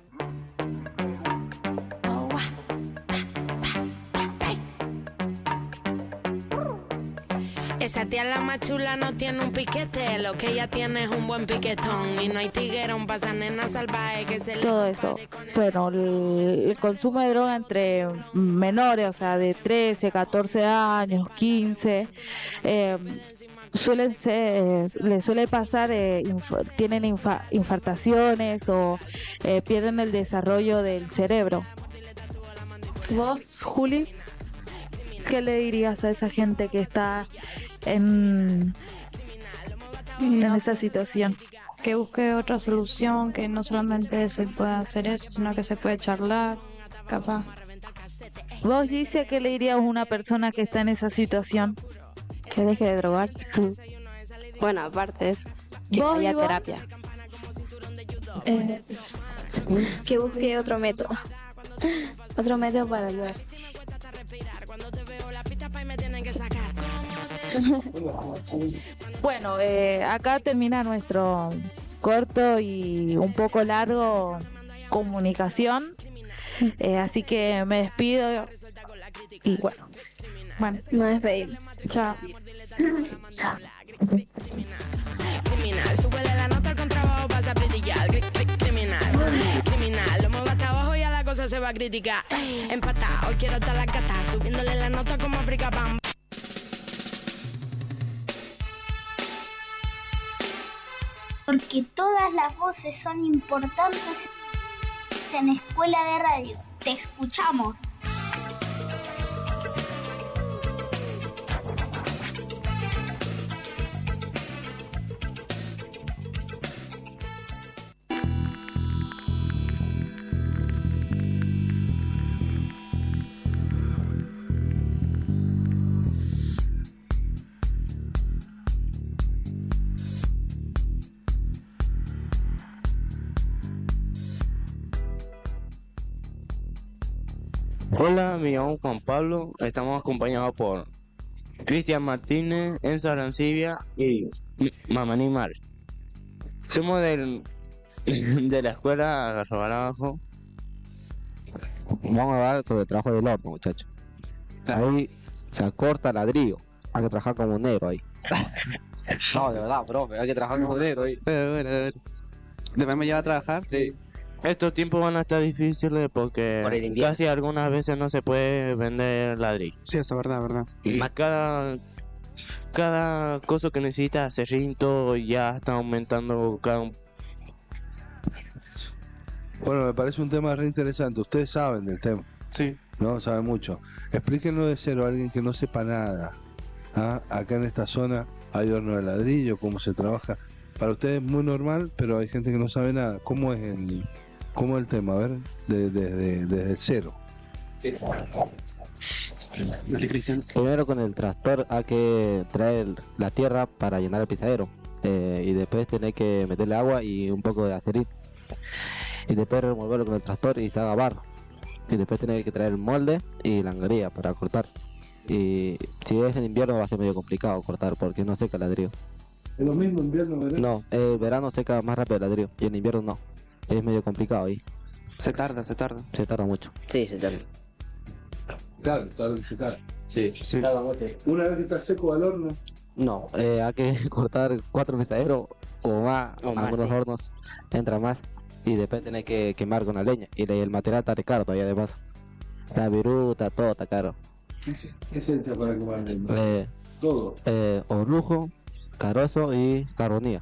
Esa tía la más chula no tiene un piquete, lo que ella tiene es un buen piquetón y no hay tiguerón, pasa nena salvaje que se todo eso. Bueno, el consumo de droga entre menores, o sea, de 13, 14 años, 15, les suele pasar, tienen infartaciones o pierden el desarrollo del cerebro. ¿Vos, Juli? ¿Qué le dirías a esa gente que está en esa situación? Que busque otra solución, que no solamente se puede hacer eso, sino que se puede charlar, capaz. ¿Vos, Gise, qué le dirías a una persona que está en esa situación? Que deje de drogarse. Bueno, aparte de eso, que vaya a terapia. Que busque otro método para ayudar. Bueno, acá termina nuestro corto y un poco largo comunicación, así que me despido y bueno, nos despedimos. Chao. Criminal, súbele la nota al contrabajo, vas a brillar. Criminal, lo muevo hasta abajo y a la cosa se va a criticar. Empatá, hoy quiero estar la gata, subiéndole la nota como África Bam. Porque todas las voces son importantes en Escuela de Radio. Te escuchamos. Hola, me llamo Juan Pablo, estamos acompañados por Cristian Martínez, Enzo Arancibia y Mamaní Mar. Somos de la escuela Garrobar Abajo. Vamos a hablar sobre el trabajo del horno, muchachos. Ahí se acorta ladrillo, hay que trabajar como negro ahí. No, de verdad, profe, hay que trabajar como negro ahí. ¿Después me lleva a trabajar? Sí. Estos tiempos van a estar difíciles porque casi algunas veces no se puede vender ladrillo. Sí, eso es verdad. Y cada cosa que necesita acerrín, ya está aumentando Bueno, me parece un tema re interesante. Ustedes saben del tema. Sí. No, saben mucho. Explíquenos de cero a alguien que no sepa nada. Acá en esta zona hay horno de ladrillo, cómo se trabaja. Para ustedes es muy normal, pero hay gente que no sabe nada. ¿Cómo es el tema? A ver, desde el cero. Primero con el tractor hay que traer la tierra para llenar el pisadero. Y después tener que meterle agua y un poco de acerín. Y después removerlo con el tractor y se haga barro. Y después tener que traer el molde y la anguería para cortar. Y si es en invierno va a ser medio complicado cortar porque no seca el ladrillo. ¿Es lo mismo invierno, verano? No, el verano seca más rápido el ladrillo y en invierno no. Es medio complicado ahí. Se tarda. Se tarda mucho. Sí, se tarda. Claro, tarda en secar. Sí. Una vez que está seco al horno, No, hay que cortar 4 pisaderos o más, O más, algunos sí. hornos entra más y después tenés que quemar con la leña y el material está caro todavía de paso. La viruta, todo está caro. ¿qué se entra para quemar leña? Todo. Orujo, carozo y carbonía.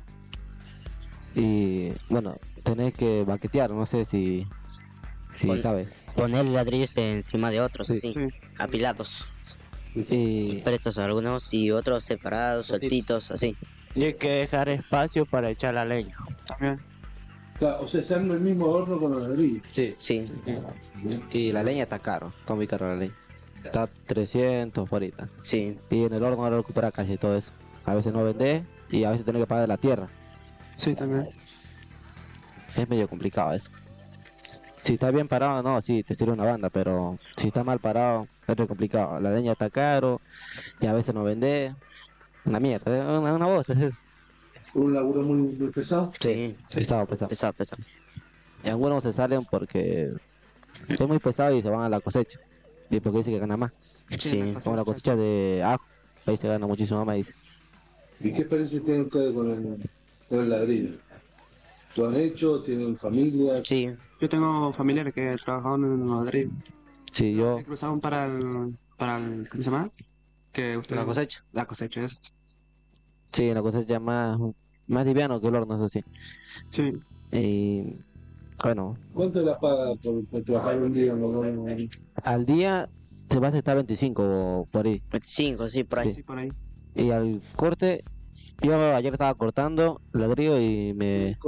Y bueno, tenés que baquetear, no sé si sabes. Poner ladrillos encima de otros, así, apilados. Y Pero estos algunos y otros separados, soltitos, así. Y hay que dejar espacio para echar la leña. También. Claro, o sea, se arma el mismo horno con los ladrillos. Sí. Y la leña está caro, está muy caro la leña. Está 300 por ahorita. Sí. Y en el horno no recupera casi todo eso. A veces no vendés y a veces tenés que pagar de la tierra. Sí, también. Es medio complicado eso. Si está bien parado, no, sí, te sirve una banda, pero si está mal parado, es re complicado. La leña está caro y a veces no vendés. Una mierda, una bosta. Es Un laburo muy pesado. Sí, pesado. Y algunos se salen porque es muy pesado y se van a la cosecha. Y porque dice que gana más. Sí. Como la cosecha de ajo, ahí se gana muchísimo más. Dice. ¿Y qué experiencia tienen ustedes con el ladrillo? ¿Lo han hecho? ¿Tienen familia? Sí. Yo tengo familiares que trabajaban en Madrid. Sí, yo. Se cruzaban para el, ¿cómo se llama? Que usted, La cosecha. La cosecha, eso. Sí, la cosecha más liviano que el horno, eso sí. Sí. Y bueno, ¿Cuánto la paga por trabajar un día? al día se va a estar 25 por ahí. 25, sí, por ahí. Sí. Por ahí. Y al corte, yo ayer estaba cortando ladrillo y me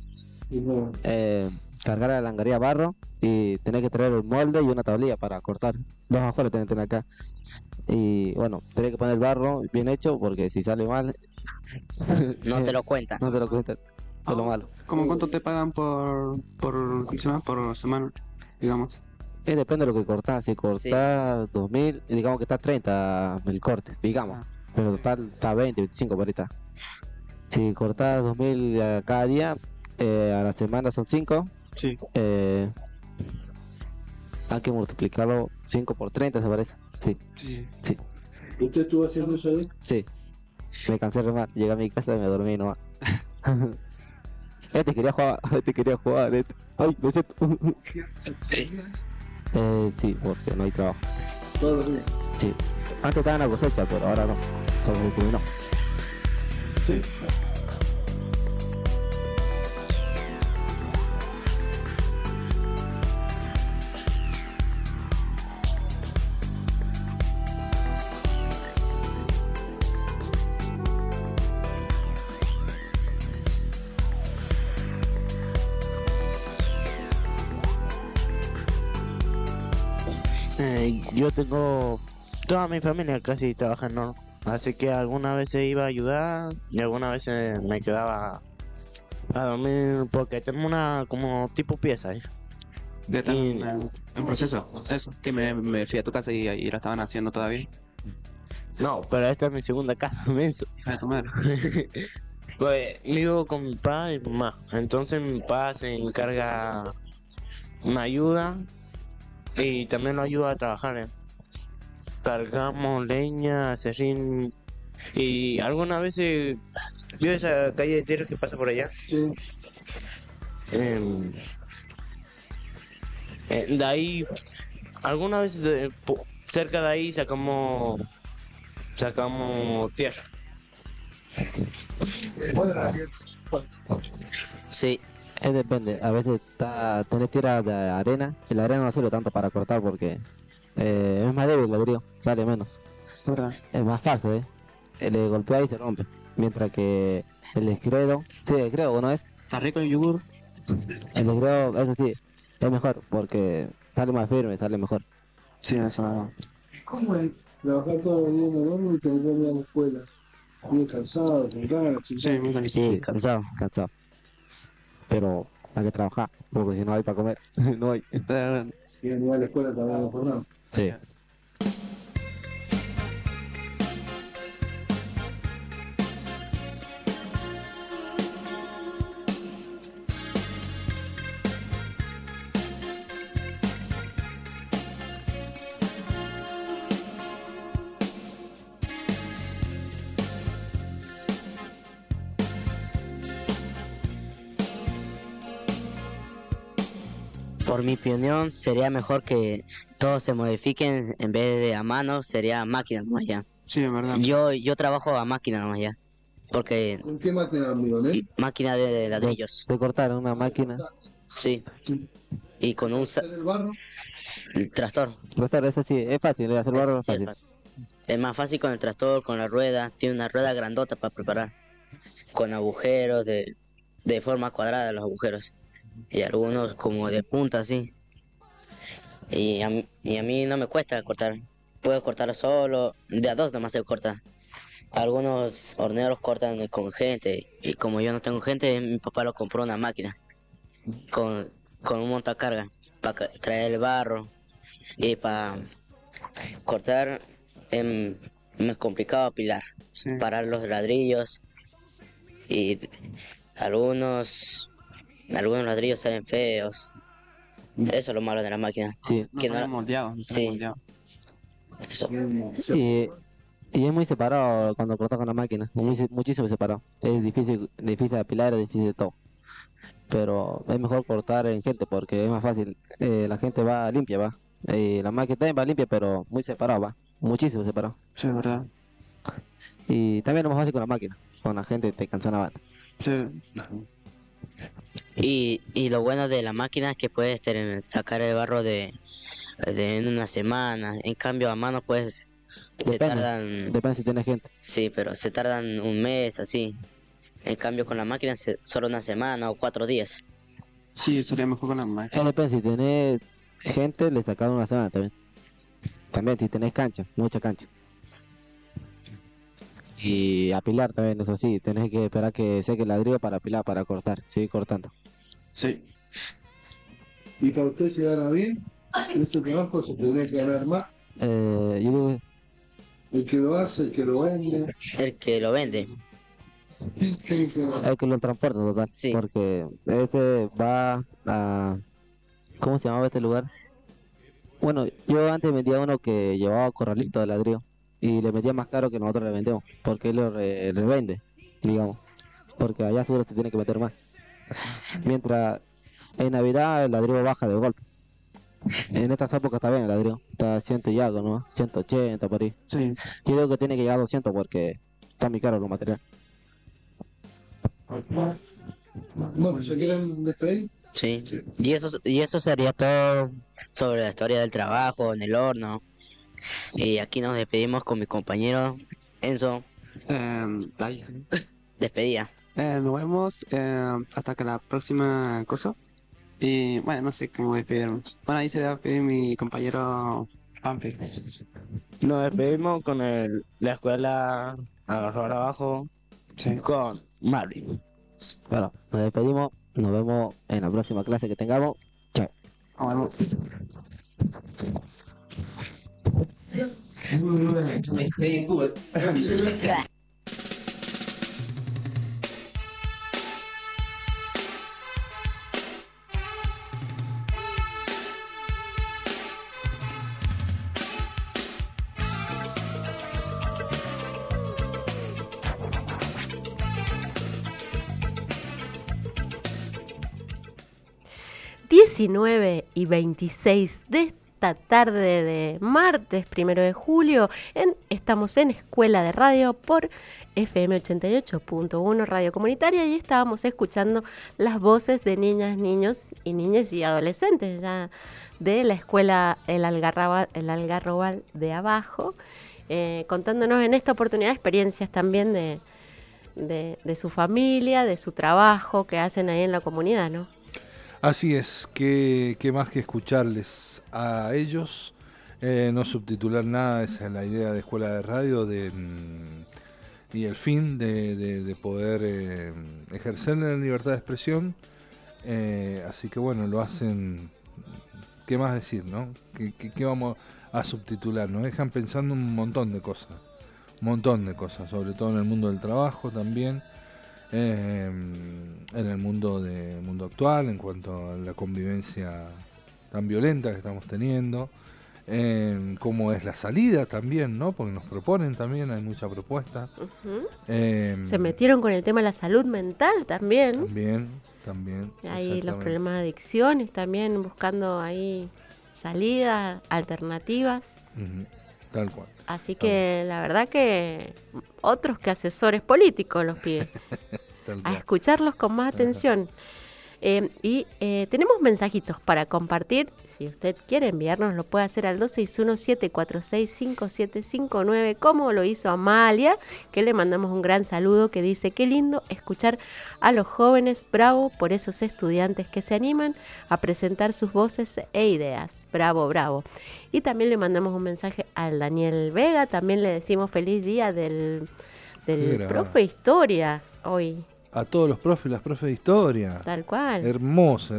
cargar la langaría barro y tenés que traer el molde y una tablilla para cortar. Dos afuera tenés que tener acá. Y bueno, tenés que poner el barro bien hecho porque si sale mal No te lo cuentan. no te lo cuentan. Es lo malo. ¿Cómo cuánto te pagan por ¿cómo se llama? Por semana, digamos? Depende de lo que cortás. Si cortás 2000, digamos que está 30 el corte, digamos. Pero total está 20, 25 por ahorita. Si cortás 2000 cada día, a la semana son 5. Sí. Hay que multiplicarlo 5 por 30, se parece. Sí. Sí. ¿Usted estuvo haciendo eso ahí? Sí. Me cansé de remar. Llegué a mi casa y me dormí nomás. Quería jugar. Ay, me siento. Sí, porque no hay trabajo. Todos los días. Sí. Antes estaba en la cosecha, pero ahora no. Solo se terminó. Sí. Yo tengo toda mi familia casi trabaja en horno, así que algunas veces iba a ayudar y algunas veces me quedaba a dormir porque tengo una como tipo pieza ahí. ¿Qué tal el proceso? Eso, que me fui a tu casa y la estaban haciendo todavía. No, pero esta es mi segunda casa, menso. A tu madre. Pues vivo con mi papá y mi mamá, entonces mi papá se encarga, me ayuda y también lo ayuda a trabajar. Cargamos leña, acerrín y algunas veces vio esa calle de tierra que pasa por allá. Sí. De ahí, algunas veces cerca de ahí sacamos tierra. Sí. Depende, a veces tenés tierra de arena y la arena no sirve tanto para cortar porque es más débil el ladrillo, sale menos. Es más fácil, le golpea y se rompe. Mientras que el desgredo, sí, el desgredo no es. ¿Está rico el yogur? El desgredo, eso sí, es mejor porque sale más firme, sale mejor. Sí, eso. ¿Cómo es? Trabajar todo el día en el horno y tener que ir a la escuela. Muy cansado, con ganas. Sí, muy cansado. Sí, cansado. Pero hay que trabajar, porque si no hay para comer, no hay. Y no va a la escuela también por nada. Sí. Por mi opinión, sería mejor que todos se modifiquen en vez de a mano, sería máquina nomás ya. Sí, es verdad. Yo trabajo a máquina nomás ya. Porque... ¿Con qué máquina, amigo? Máquina de ladrillos. De cortar una máquina. Sí. Y con un... ¿El barro? El tractor. Tractor, eso sí, es fácil, hacer barro es fácil. Es más fácil con el tractor, con la rueda. Tiene una rueda grandota para preparar. Con agujeros de forma cuadrada los agujeros. Y algunos como de punta así. Y a mí no me cuesta cortar. Puedo cortar solo, de a dos nomás se corta. Algunos horneros cortan con gente. Y como yo no tengo gente, mi papá lo compró una máquina. Con un montacarga. Para traer el barro. Y para cortar es más complicado apilar. Sí. Parar los ladrillos. Y algunos ladrillos salen feos. Eso es lo malo de la máquina. Sí. No salen moldeados. Sí. Eso. Y es muy separado cuando cortas con la máquina. Muchísimo separado. Es difícil de apilar, es difícil de todo. Pero es mejor cortar en gente porque es más fácil. La gente va limpia, va. La máquina también va limpia, pero muy separado, va. Muchísimo separado. Sí, es verdad. Y también es más fácil con la máquina. Con la gente te cansa la banda. Sí. Y lo bueno de la máquina es que puedes sacar el barro en una semana. En cambio a mano pues Depende si tienes gente. Sí, pero se tardan un mes así. En cambio con la máquina solo una semana o 4 días. Sí, sería mejor con la máquina. Depende, si tenés gente le sacas una semana también. También si tenés cancha, mucha cancha. Y apilar también, eso sí, tenés que esperar que seque el ladrillo para apilar, para cortar, seguir cortando. Sí. ¿Y para usted se gana bien? ¿Ese trabajo se tendría que ganar más? Yo digo... ¿El que lo hace, el que lo vende? El que lo vende. El que lo transporta, total. Sí. Porque ese va a... ¿Cómo se llamaba este lugar? Bueno, yo antes vendía uno que llevaba corralito de ladrillo. Y le metía más caro que nosotros le vendemos, porque él lo revende, digamos, porque allá seguro se tiene que meter más. Mientras en Navidad el ladrillo baja de golpe. En estas épocas está bien el ladrillo, está 100 y algo, ¿no? 180 por ahí. Sí. Yo digo que tiene que llegar a 200 porque está muy caro los materiales. Bueno, ¿se quieren despedir? Sí. Y eso sería todo sobre la historia del trabajo en el horno. Y aquí nos despedimos con mi compañero Enzo. Despedida. Nos vemos hasta que la próxima cosa. Y bueno, no sé cómo despedirnos. Bueno, ahí se va a despedir mi compañero Pampe. Nos despedimos con la escuela Agarrar Abajo, sí, con Marvin. Bueno, nos despedimos. Nos vemos en la próxima clase que tengamos. Chao. Nos vemos. 19:26 de esta tarde de martes 1 de julio. Estamos en Escuela de Radio por FM 88.1 Radio Comunitaria y estábamos escuchando las voces de niñas, niños y niñas y adolescentes ya de la escuela El Algarrobal de Abajo, contándonos en esta oportunidad experiencias también de su familia, de su trabajo que hacen ahí en la comunidad, ¿no? Así es, que más que escucharles a ellos, no subtitular nada, esa es la idea de Escuela de Radio y el fin de poder ejercer la libertad de expresión, así que bueno, lo hacen, ¿qué más decir, no? ¿Qué vamos a subtitular? Nos dejan pensando un montón de cosas, sobre todo en el mundo del trabajo también. En el mundo actual, en cuanto a la convivencia tan violenta que estamos teniendo, cómo es la salida también, ¿no? Porque nos proponen también, hay mucha propuesta. Se metieron con el tema de la salud mental también. También. Ahí los exactamente. problemas de adicciones también, buscando ahí salidas, alternativas. Ujú, tal cual. Así que la verdad que otros que asesores políticos los piden. Tal A cual. escucharlos con más atención. Tenemos mensajitos para compartir. Si usted quiere enviarnos, lo puede hacer al 261-746-5759, como lo hizo Amalia, que le mandamos un gran saludo, que dice: qué lindo escuchar a los jóvenes, bravo por esos estudiantes que se animan a presentar sus voces e ideas. Bravo, bravo. Y también le mandamos un mensaje al Daniel Vega, también le decimos feliz día del Qué profe de historia hoy. A todos los profes y las profes de historia. Tal cual. Hermosa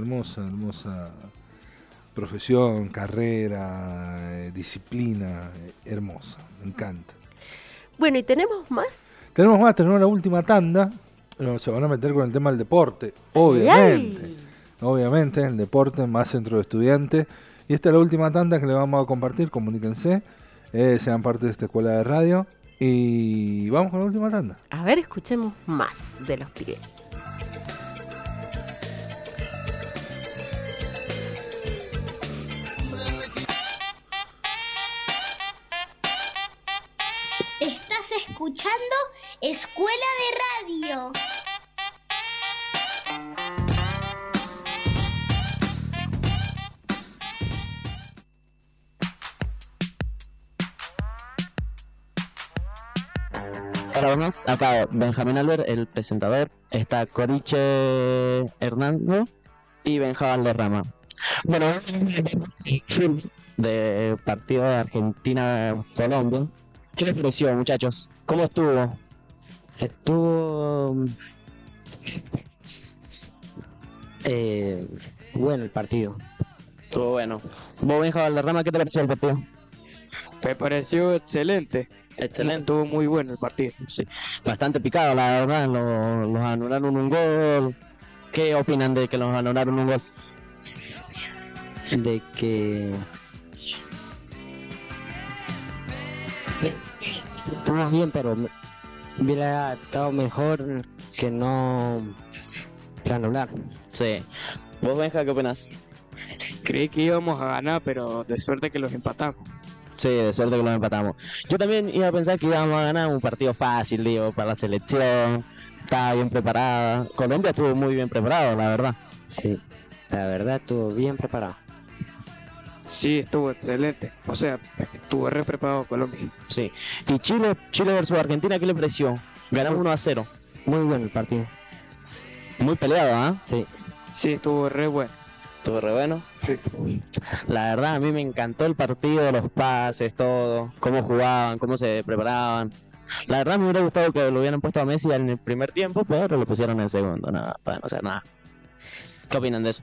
profesión, carrera, disciplina, hermosa, me encanta. Bueno, ¿y tenemos más? Tenemos la última tanda. Se van a meter con el tema del deporte, obviamente. Obviamente, el deporte más centro de estudiantes. Y esta es la última tanda que le vamos a compartir, comuníquense, sean parte de esta escuela de radio. Y vamos con la última tanda. A ver, escuchemos más de los pibes. Estás escuchando Escuela de Radio. Hola, buenas. Acá Benjamín Albert, el presentador. Está Coriche Hernando y Benja Valderrama. Bueno, de partido de Argentina-Colombia. ¿Qué les pareció, muchachos? ¿Cómo estuvo? Estuvo bueno el partido. Estuvo bueno. ¿Vos, Benja Valderrama, qué te pareció el partido? Me pareció excelente. Excelente. Estuvo muy bueno el partido. Sí, bastante picado, la verdad. Los anularon un gol. ¿Qué opinan de que los anularon un gol? De que estuvo bien, pero hubiera estado mejor que no anular. Sí. ¿Vos, Benja, qué opinas? Creí que íbamos a ganar, pero de suerte que los empatamos. Sí, de suerte que los empatamos. Yo también iba a pensar que íbamos a ganar un partido fácil, digo, para la selección. Estaba bien preparada. Colombia estuvo muy bien preparado, la verdad. Sí, la verdad estuvo bien preparado. Sí, estuvo excelente. O sea, estuvo re preparado Colombia. Sí. ¿Y Chile versus Argentina, qué le pareció? Ganamos 1-0. Muy bueno el partido. Muy peleado, ¿ah? Sí. Sí, estuvo re bueno. ¿Estuvo re bueno? Sí. La verdad, a mí me encantó el partido, los pases, todo, cómo jugaban, cómo se preparaban. La verdad me hubiera gustado que lo hubieran puesto a Messi en el primer tiempo, pero lo pusieron en el segundo, nada, para no hacer nada. ¿Qué opinan de eso?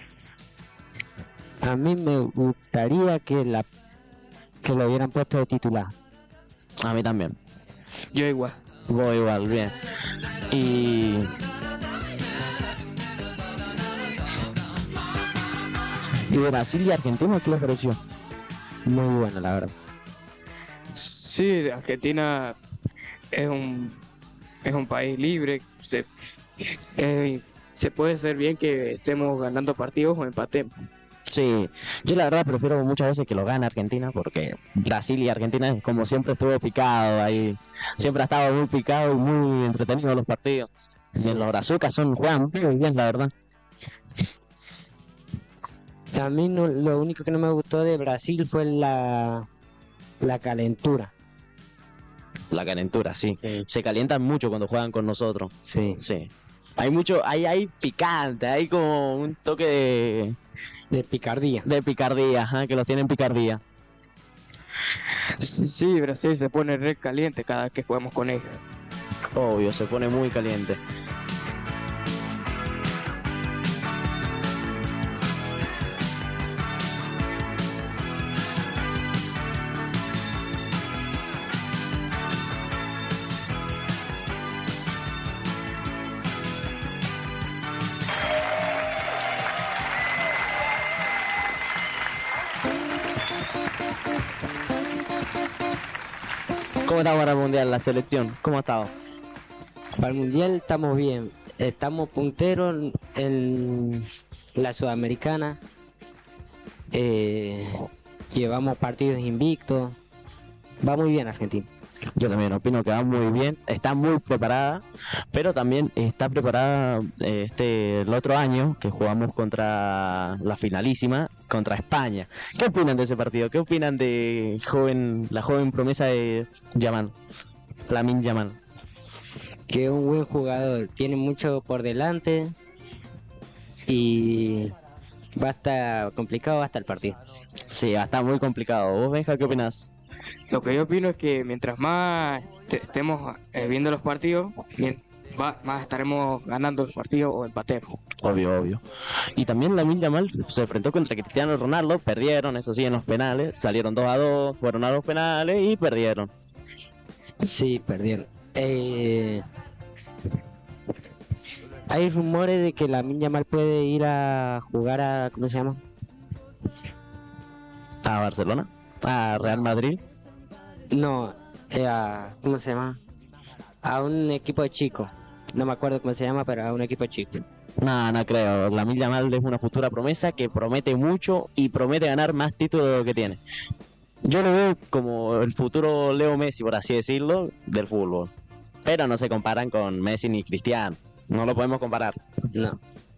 A mí me gustaría que lo hubieran puesto de titular. A mí también. Yo igual. Vos igual, bien. ¿Y Brasil y Argentina qué les pareció? Muy bueno, la verdad. Sí, Argentina es un país libre. Se puede ser bien que estemos ganando partidos o empatemos. Sí, yo la verdad prefiero muchas veces que lo gane Argentina, porque Brasil y Argentina como siempre estuvo picado ahí, siempre ha estado muy picado y muy entretenido los partidos. Sí. Los brazucas juegan muy bien, la verdad. A mí lo único que no me gustó de Brasil fue la calentura. La calentura, sí. Se calientan mucho cuando juegan con nosotros. Sí. Sí. Hay picante, hay como un toque de picardía. De picardía, ajá, que los tienen picardía. Sí, Brasil se pone re caliente cada vez que jugamos con ellos. Obvio, se pone muy caliente. ¿Cómo está para el Mundial la selección? ¿Cómo ha estado? Para el Mundial estamos bien. estamos punteros en la Sudamericana. Llevamos partidos invictos. Va muy bien Argentina. Yo también opino que va muy bien, está muy preparada, pero también está preparada el otro año que jugamos contra la finalísima, contra España. ¿Qué opinan de ese partido? ¿Qué opinan de la joven promesa de Lamine Yamal? Que es un buen jugador, tiene mucho por delante y va a estar complicado hasta el partido. Sí, va a estar muy complicado. ¿Vos, Benja, qué opinás? Lo que yo opino es que mientras más estemos viendo los partidos, más estaremos ganando el partido o empatemos. Obvio. Y también Lamine Yamal se enfrentó contra Cristiano Ronaldo, perdieron, eso sí, en los penales, salieron 2-2, fueron a los penales y perdieron. Sí, perdieron. Hay rumores de que Lamine Yamal puede ir a jugar a, ¿cómo se llama? ¿A Barcelona? ¿A Real Madrid? No, ¿cómo se llama? A un equipo chico. No me acuerdo cómo se llama, pero a un equipo chico. No creo. Lamine Yamal es una futura promesa que promete mucho y promete ganar más títulos de lo que tiene. Yo lo veo como el futuro Leo Messi, por así decirlo, del fútbol. Pero no se comparan con Messi ni Cristiano. No lo podemos comparar. No.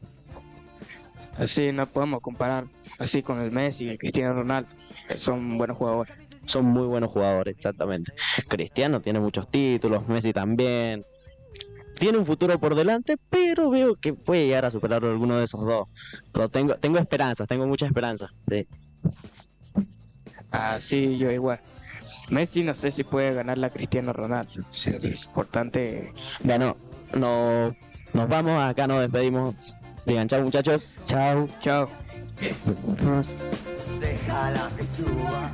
Sí, no podemos comparar así con el Messi y el Cristiano Ronaldo. Son buenos jugadores. Son muy buenos jugadores, exactamente. Cristiano tiene muchos títulos, Messi también. Tiene un futuro por delante, pero veo que puede llegar a superar a alguno de esos dos. Pero tengo esperanzas, tengo muchas esperanzas. Sí. Sí, yo igual. Messi no sé si puede ganarle a Cristiano Ronaldo. Sí, es importante. Bueno, nos vamos, acá nos despedimos. Digan chao, muchachos. Chao. Chao. Déjala que suba.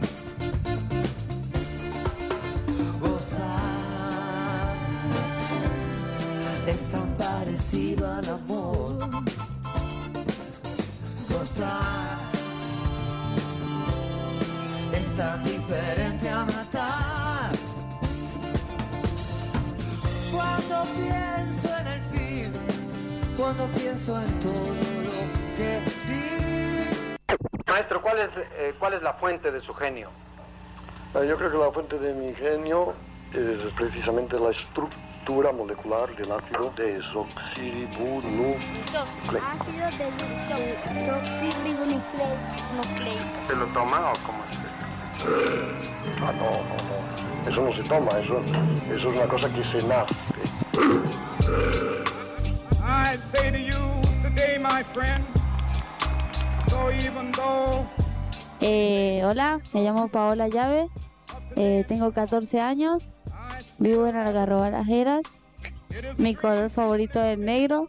Gozar es tan parecido al amor. Gozar es tan diferente a matar. Cuando pienso en el fin, cuando pienso en todo lo que di. Maestro, ¿cuál es la fuente de su genio? Yo creo que la fuente de mi genio es precisamente la estructura molecular del ácido desoxirribonucleico. Ácido desoxirribonucleico. ¿Se lo toma o cómo es? No. Eso no se toma, eso es una cosa que se nace. I say to you today, my friend, so even though... Hola, me llamo Paola Llave, tengo 14 años, vivo en Algarrobo Las Heras, mi color favorito es el negro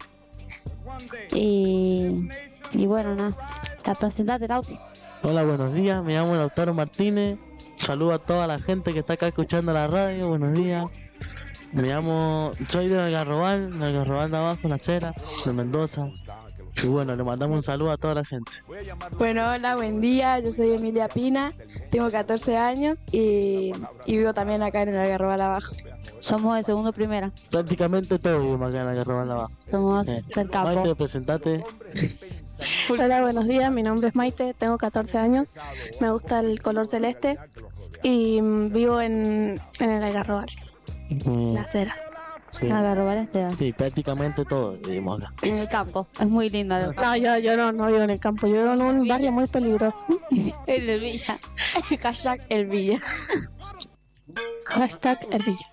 y bueno, nada, presentate, Lauti. Hola, buenos días, me llamo Lautaro Martínez, saludo a toda la gente que está acá escuchando la radio, buenos días. Soy de Algarrobal de abajo, La Cera, de Mendoza. Y bueno, le mandamos un saludo a toda la gente. Bueno, hola, buen día, yo soy Emilia Pina, tengo 14 años y vivo también acá en el Algarrobal abajo. Somos de segundo primera. Prácticamente todos vivimos acá en el Algarrobal abajo. Somos del campo. Maite, presentate. Hola, buenos días, mi nombre es Maite, tengo 14 años, me gusta el color celeste y vivo en el Algarrobal, Las Heras. Sí. Algarrobal Las Heras. Sí, prácticamente todos vivimos acá. En el campo, es muy lindo. No, yo no vivo en el campo, yo vivo en un barrio muy peligroso. En el Villa. Hashtag el Villa. Hashtag el Villa.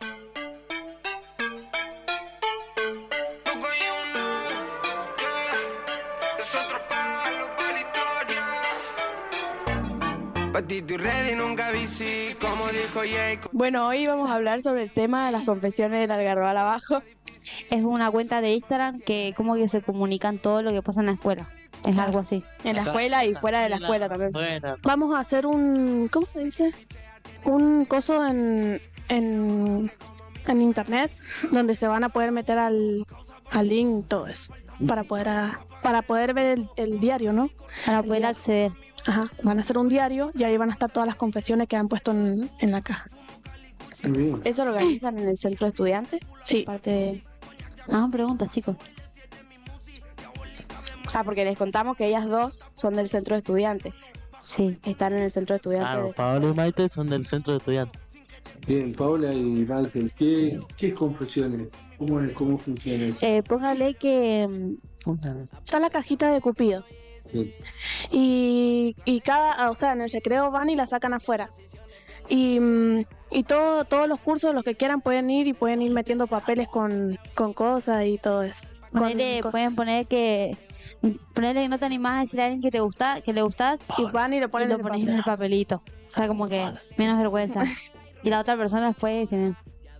Bueno, hoy vamos a hablar sobre el tema de las confesiones del Algarrobal abajo. Es una cuenta de Instagram que como que se comunican todo lo que pasa en la escuela. Es algo así. En la escuela y fuera de la escuela también. Vamos a hacer ¿cómo se dice? Un coso en internet donde se van a poder meter al link todo eso. Para poder ver el diario, ¿no? Para poder acceder. Ajá, van a hacer un diario y ahí van a estar todas las confesiones que han puesto en la caja. ¿Eso lo organizan en el centro de estudiantes? Sí. Hagan preguntas, chicos. Porque les contamos que ellas dos son del centro de estudiantes. Sí. Están en el centro de estudiantes. Claro, Paola y Maite son del centro de estudiantes. Bien, Paola y Maite, ¿qué es Confusiones? ¿Cómo funciona eso? Póngale que está la cajita de Cupido. Sí. Y cada, o sea, en el recreo van y la sacan afuera. Y todos los cursos, los que quieran, pueden ir metiendo papeles con cosas y todo eso. Pueden poner que no te animás a decir a alguien que le gustás y van y lo ponen pones en el papelito. O sea, como que menos vergüenza. Y la otra persona después tiene...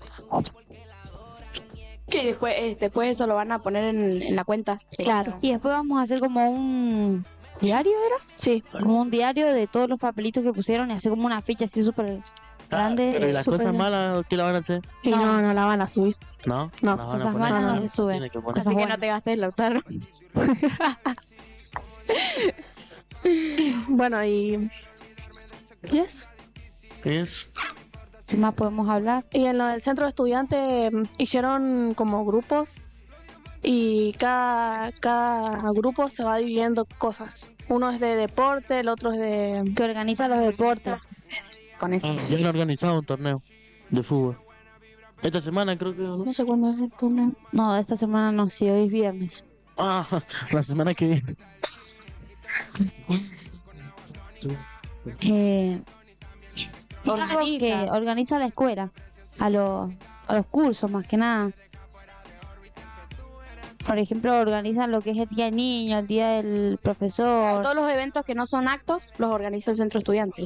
Que después eso lo van a poner en la cuenta. Claro. Y después vamos a hacer como un diario, ¿era? Sí. Como un diario de todos los papelitos que pusieron y hacer como una ficha así súper grande. Pero ¿y las cosas malas qué la van a hacer? Y no la van a subir. ¿No? No, las van a cosas poner, malas no ¿no? se suben. Tiene que poner. Así que no te gastes, Lautaro. Bueno, y eso. ¿Qué más podemos hablar? Y en lo del centro de estudiantes hicieron como grupos y cada grupo se va dividiendo cosas. Uno es de deporte, el otro es de... Que organiza los deportes. Con eso. Ya han organizado un torneo de fútbol. Esta semana creo que... No sé cuándo es el torneo. No, esta semana no, sí, hoy es viernes. Ah, la semana que viene. Algo que organiza la escuela a los cursos más que nada. Por ejemplo, organizan lo que es el día del niño, el día del profesor. Todos los eventos que no son actos los organiza el centro estudiante.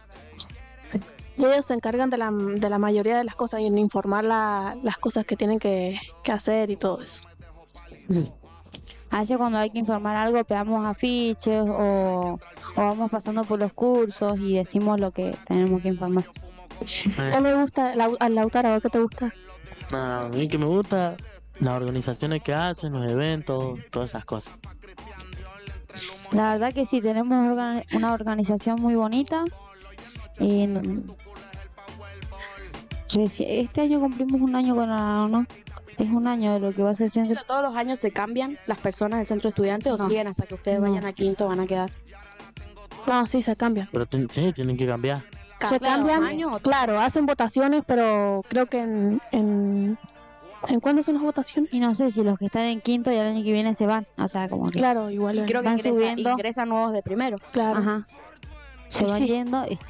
Y ellos se encargan de la mayoría de las cosas y en informar las cosas que tienen que hacer y todo eso. A veces cuando hay que informar algo pegamos afiches o vamos pasando por los cursos y decimos lo que tenemos que informar. ¿Qué le gusta al Lautaro? ¿Qué te gusta? A mí que me gusta las organizaciones que hacen, los eventos, todas esas cosas. La verdad que sí, tenemos una organización muy bonita. Y este año cumplimos un año con la... ¿no? Es un año de lo que va a ser centro. ¿Todos los años se cambian las personas del centro estudiante o siguen hasta que ustedes vayan a quinto, van a quedar? No, sí, se cambian. Pero sí, tienen que cambiar. Se cambian, claro, hacen votaciones, pero creo que ¿en cuándo son las votaciones? Y no sé si los que están en quinto y el año que viene se van. O sea, como que... Claro, igual. Y creo que ingresan nuevos de primero. Claro. Ajá. Se van yendo y...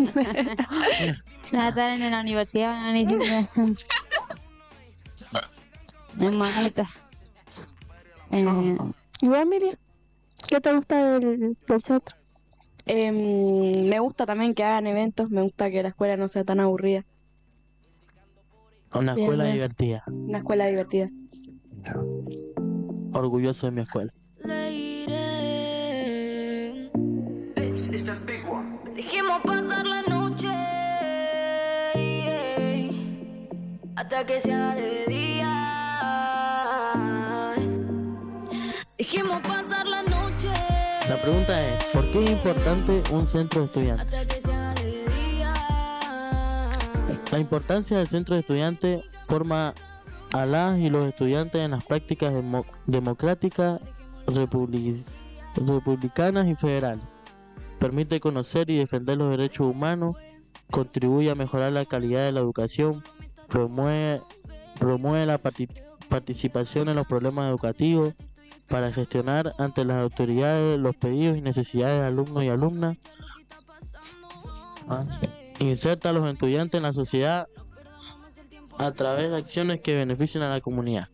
se van a estar en la universidad, van a decir... Hermanita. ¿Y vos, Emilia? ¿Qué te gusta del centro? Me gusta también que hagan eventos, me gusta que la escuela no sea tan aburrida. Una escuela divertida. Una escuela divertida. Orgulloso de mi escuela. Dijimos pasar la noche hasta que se haga de día. Dijimos pasar la noche. La pregunta es, ¿por qué es importante un centro de estudiantes? La importancia del centro de estudiantes forma a las y los estudiantes en las prácticas democráticas, republicanas y federales. Permite conocer y defender los derechos humanos, contribuye a mejorar la calidad de la educación, promueve la participación en los problemas educativos para gestionar ante las autoridades los pedidos y necesidades de alumnos y alumnas. Inserta a los estudiantes en la sociedad a través de acciones que beneficien a la comunidad.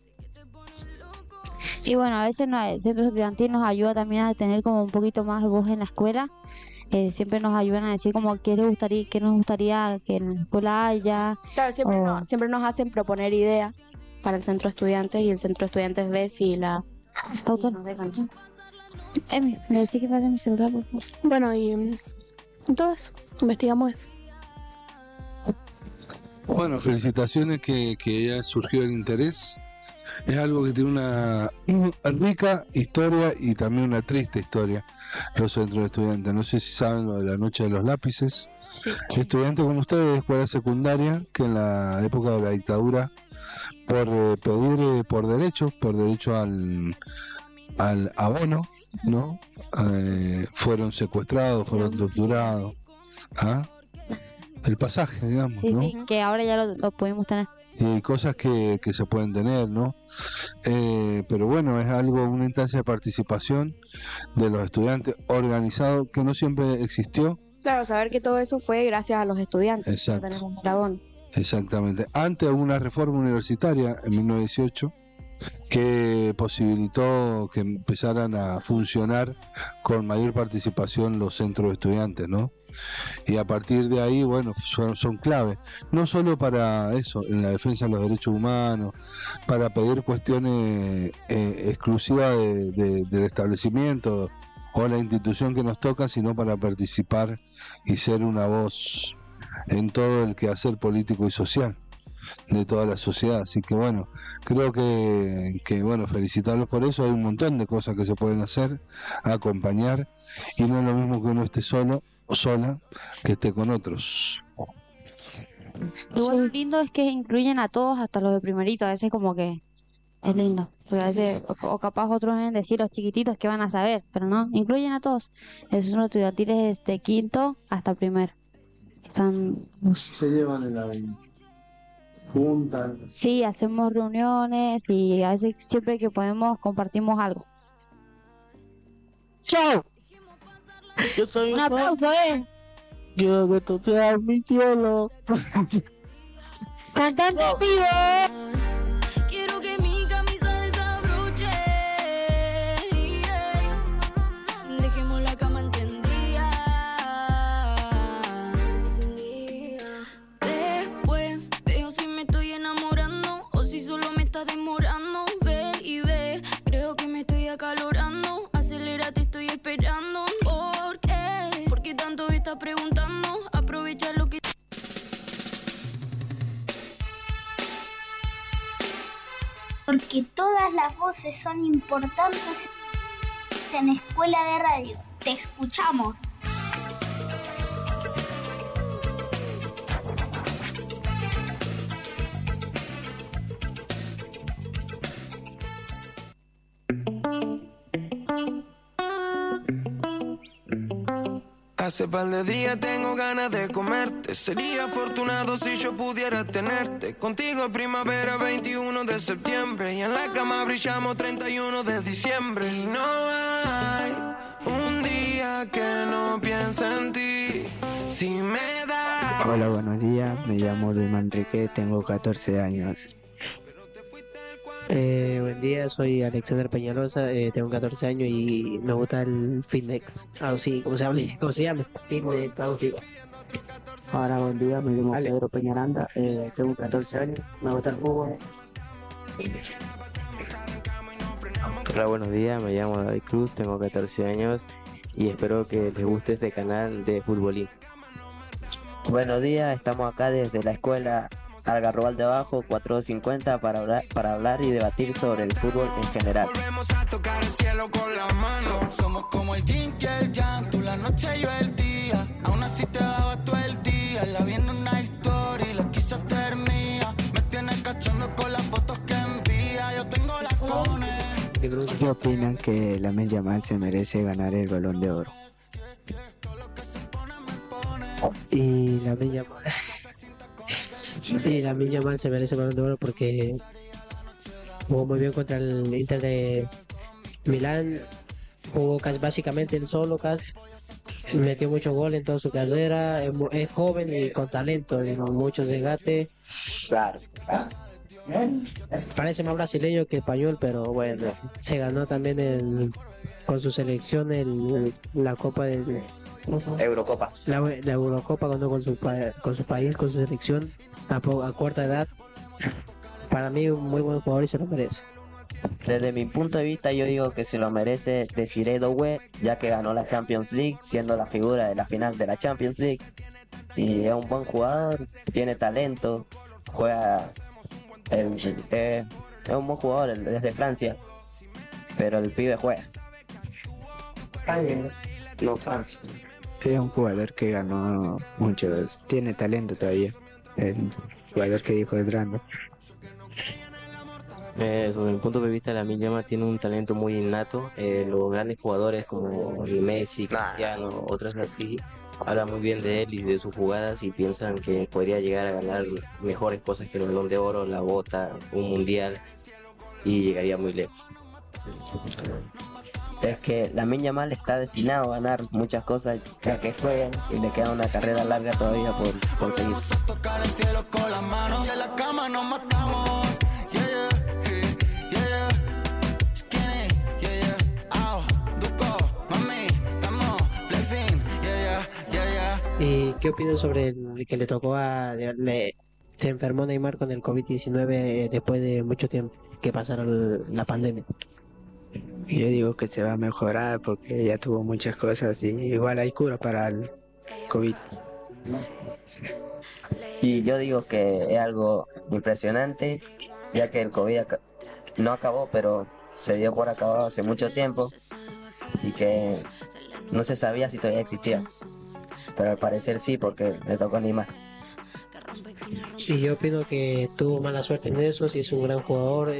Y bueno, a veces el centro estudiantil nos ayuda también a tener como un poquito más de voz en la escuela. Siempre nos ayudan a decir como qué nos gustaría que en la escuela haya. Claro, siempre nos hacen proponer ideas para el centro de estudiantes y el centro de estudiantes ve si la... nos dejan. Emi, me decís que pase mi celular, por favor. Bueno, y entonces investigamos eso. Bueno, felicitaciones que ya surgió el interés. Es algo que tiene una rica historia y también una triste historia, los centros de estudiantes. No sé si saben lo de la noche de los lápices. Sí. Estudiantes como ustedes de escuela secundaria, que en la época de la dictadura, por pedir por derecho al abono, ¿no? Fueron secuestrados, fueron torturados. ¿Ah? El pasaje, digamos, Sí, ¿no? sí, que ahora ya lo pudimos tener. Y hay cosas que se pueden tener, ¿no? Pero bueno, es algo, una instancia de participación de los estudiantes organizado que no siempre existió. Claro, saber que todo eso fue gracias a los estudiantes. Exacto. Que tenemos el abono. Exactamente. Antes hubo una reforma universitaria en 1918 que posibilitó que empezaran a funcionar con mayor participación los centros de estudiantes, ¿no? Y a partir de ahí, bueno, son clave, no solo para eso, en la defensa de los derechos humanos, para pedir cuestiones exclusivas del establecimiento o la institución que nos toca, sino para participar y ser una voz en todo el quehacer político y social de toda la sociedad. Así que bueno, creo que bueno, felicitarlos por eso. Hay un montón de cosas que se pueden hacer, acompañar, y no es lo mismo que uno esté solo o sola que esté con otros. Igual lo lindo es que incluyen a todos, hasta los de primerito. A veces como que es lindo. Porque a veces, o capaz otros deben decir los chiquititos que van a saber, pero no, incluyen a todos. Esos son los estudiantiles de quinto hasta primero. Están... Se llevan en la juntan. Sí, hacemos reuniones y a veces siempre que podemos compartimos algo. ¡Chao! Yo soy Un aplauso, Quiero que tú seas mi cielo. Cantante en vivo. Quiero que mi camisa desabroche. Dejemos la cama encendida. Después veo si me estoy enamorando o si solo me está demorando. Ve y ve, creo que me estoy acalorando. Acelérate, estoy esperando. ¿Por qué? ¿Por qué tanto estás preguntando? Aprovecha lo que... Porque todas las voces son importantes en Escuela de Radio. Te escuchamos. Hace par de días tengo ganas de comerte. Sería afortunado si yo pudiera tenerte. Contigo es primavera 21 de septiembre. Y en la cama brillamos 31 de diciembre. Y no hay un día que no piense en ti. Si me da... Hola, buenos días. Me llamo Luis Manrique, tengo 14 años. Buen día, soy Alexander Peñalosa, tengo 14 años y me gusta el fitness. Ah, sí, ¿cómo se llama? Fitness, Hola, buen día. Me llamo Pedro Peñaranda, tengo 14 años, me gusta el fútbol. Hola, buenos días, me llamo David Cruz, tengo 14 años y espero que les guste este canal de futbolín. Buenos días, estamos acá desde la escuela Algarrobal de Abajo 4250 para hablar y debatir sobre el fútbol en general. Somos como el yin y el yang, tú la noche y yo el día. Aún así te daba todo el día. La vi en una historia y la quise hacer mía. Me tienes cachando con las fotos que envía. Yo tengo las cones. ¿Qué opinan que Lamine Yamal se merece ganar el Balón de Oro? Y Lamine Yamal se merece el Balón de Oro porque jugó muy bien contra el Inter de Milán, jugó casi básicamente él solo, casi metió muchos goles en toda su carrera, es joven y con talento, y con mucho desgaste. Claro. Parece más brasileño que español, pero bueno, se ganó también con su selección la Copa del Eurocopa. La Eurocopa ganó con su país, con su selección a corta edad. Para mí un muy buen jugador y se lo merece. Desde mi punto de vista yo digo que se lo merece Desiré Doué, ya que ganó la Champions League siendo la figura de la final de la Champions League. Y es un buen jugador, tiene talento, juega... es un buen jugador desde Francia, pero el pibe juega. No, Francia. Es un jugador que ganó muchos, tiene talento todavía. El jugador que dijo el Brando. Sobre mi punto de vista, Lamine Yamal tiene un talento muy innato. Los grandes jugadores como Messi, Cristiano, otros así, hablan muy bien de él y de sus jugadas y piensan que podría llegar a ganar mejores cosas que el Balón de Oro, la Bota, un Mundial y llegaría muy lejos. Es que Lamine Yamal está destinado a ganar muchas cosas ya que juega y le queda una carrera larga todavía por seguir. Tocar el cielo con las manos y en la cama nos matamos. Yeah, yeah, yeah, yeah. Skinny, yeah, yeah. Au, Duco, mami, estamos flexing, yeah, yeah, yeah, yeah. ¿Y qué opinan sobre el que le tocó se enfermó Neymar con el COVID-19 después de mucho tiempo que pasaron la pandemia? Yo digo que se va a mejorar porque ya tuvo muchas cosas y igual hay cura para el COVID. Y yo digo que es algo impresionante, ya que el COVID no acabó, pero se dio por acabado hace mucho tiempo y que no se sabía si todavía existía. Pero al parecer sí, porque le tocó a Neymar. Sí, yo opino que tuvo mala suerte en eso, sí es un gran jugador.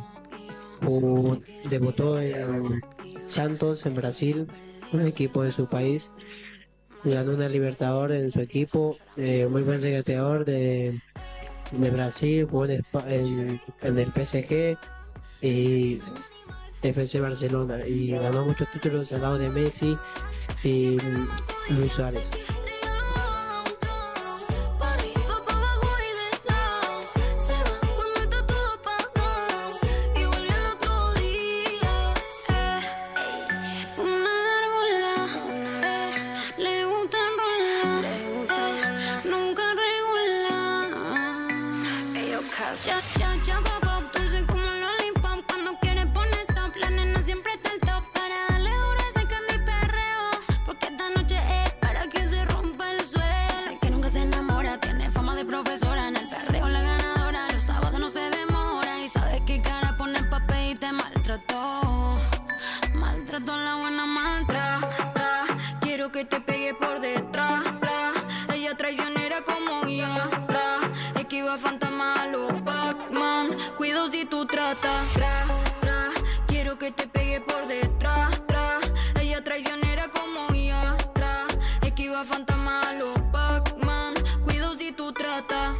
Debutó en Santos, en Brasil, un equipo de su país. Ganó una Libertadores en su equipo, muy buen regateador de Brasil, jugó en el PSG y FC Barcelona y ganó muchos títulos al lado de Messi y Luis Suárez. Maltrato en la buena mantra, quiero que te pegue por detrás, ella traicionera como ya, esquiva fantasma a los Pac-Man, cuido si tú tratas, quiero que te pegue por detrás, ella traicionera como ya, esquiva fantasma a los Pac-Man, cuido si tú tratas.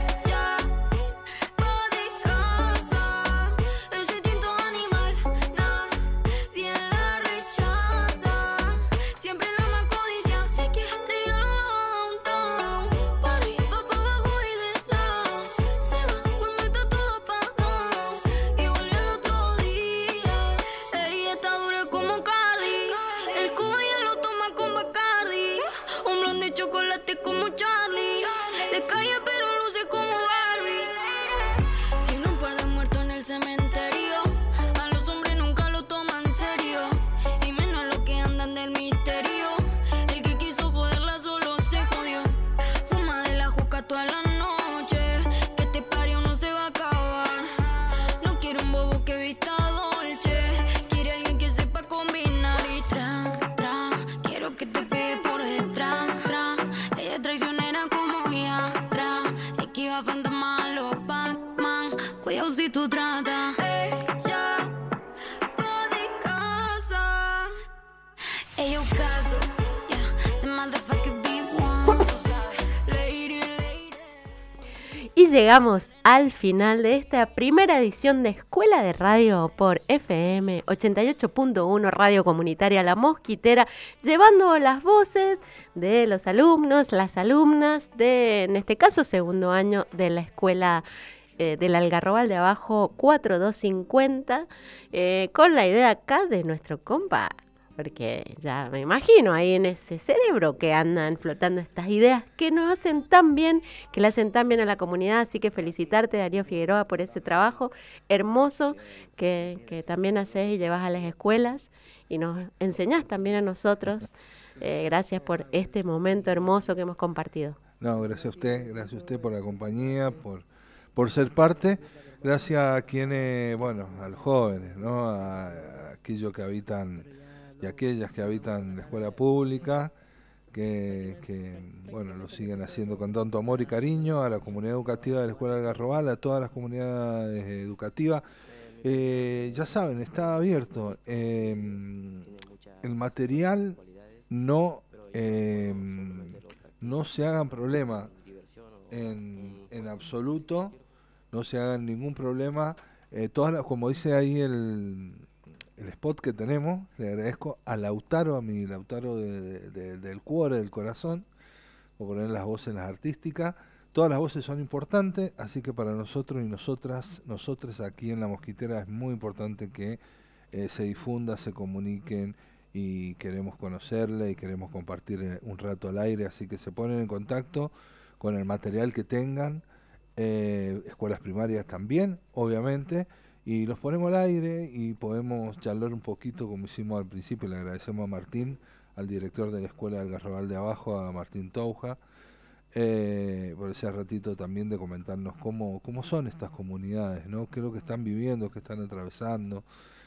Como Charlie, de calle pero luce como Barbie. Tiene un par de muertos en el cementerio, a los hombres nunca lo toman en serio, y menos a los que andan del misterio. El que quiso joderla solo se jodió. Fuma de la juca toda la noche, que este pario no se va a acabar. No quiero un bobo que vista dolce, quiere alguien que sepa combinar y quiero que te pegue por detrás. Ella traicionera como ya, esquiva fantasma a los Pac-Man, cuidado si tú tratas. Ella va de casa, ella un caso, yeah, the motherfucking big one. Y llegamos al final de esta primera edición de Escuela de Radio por FM 88.1 Radio Comunitaria La Mosquitera, llevando las voces de los alumnos, las alumnas de, en este caso, segundo año de la escuela del Algarrobal de Abajo 4250, con la idea acá de nuestro compa, porque ya me imagino ahí en ese cerebro que andan flotando estas ideas que nos hacen tan bien, que le hacen tan bien a la comunidad. Así que felicitarte, Darío Figueroa, por ese trabajo hermoso que también haces y llevas a las escuelas y nos enseñás también a nosotros. Gracias por este momento hermoso que hemos compartido. No, gracias a usted por la compañía, por ser parte. Gracias a quienes, bueno, a los jóvenes, ¿no? A aquellos que habitan y aquellas que habitan la escuela pública, bueno, lo siguen haciendo con tanto amor y cariño a la comunidad educativa de la Escuela del Garrobal, a todas las comunidades educativas. Ya saben, está abierto. El material no se hagan problema en absoluto, no se hagan ningún problema. Como dice ahí el spot que tenemos, le agradezco a Lautaro, a mi Lautaro del cuore, del corazón, por poner las voces, las artísticas. Todas las voces son importantes, así que para nosotros y nosotras aquí en La Mosquitera es muy importante que se difunda, se comuniquen, y queremos conocerle y queremos compartir un rato al aire, así que se ponen en contacto con el material que tengan, escuelas primarias también, obviamente, y los ponemos al aire y podemos charlar un poquito como hicimos al principio. Le agradecemos a Martín, al director de la Escuela del Garrobal de Abajo, a Martín Touja, por ese ratito también de comentarnos cómo son estas comunidades, ¿no? Qué es lo que están viviendo, qué están atravesando,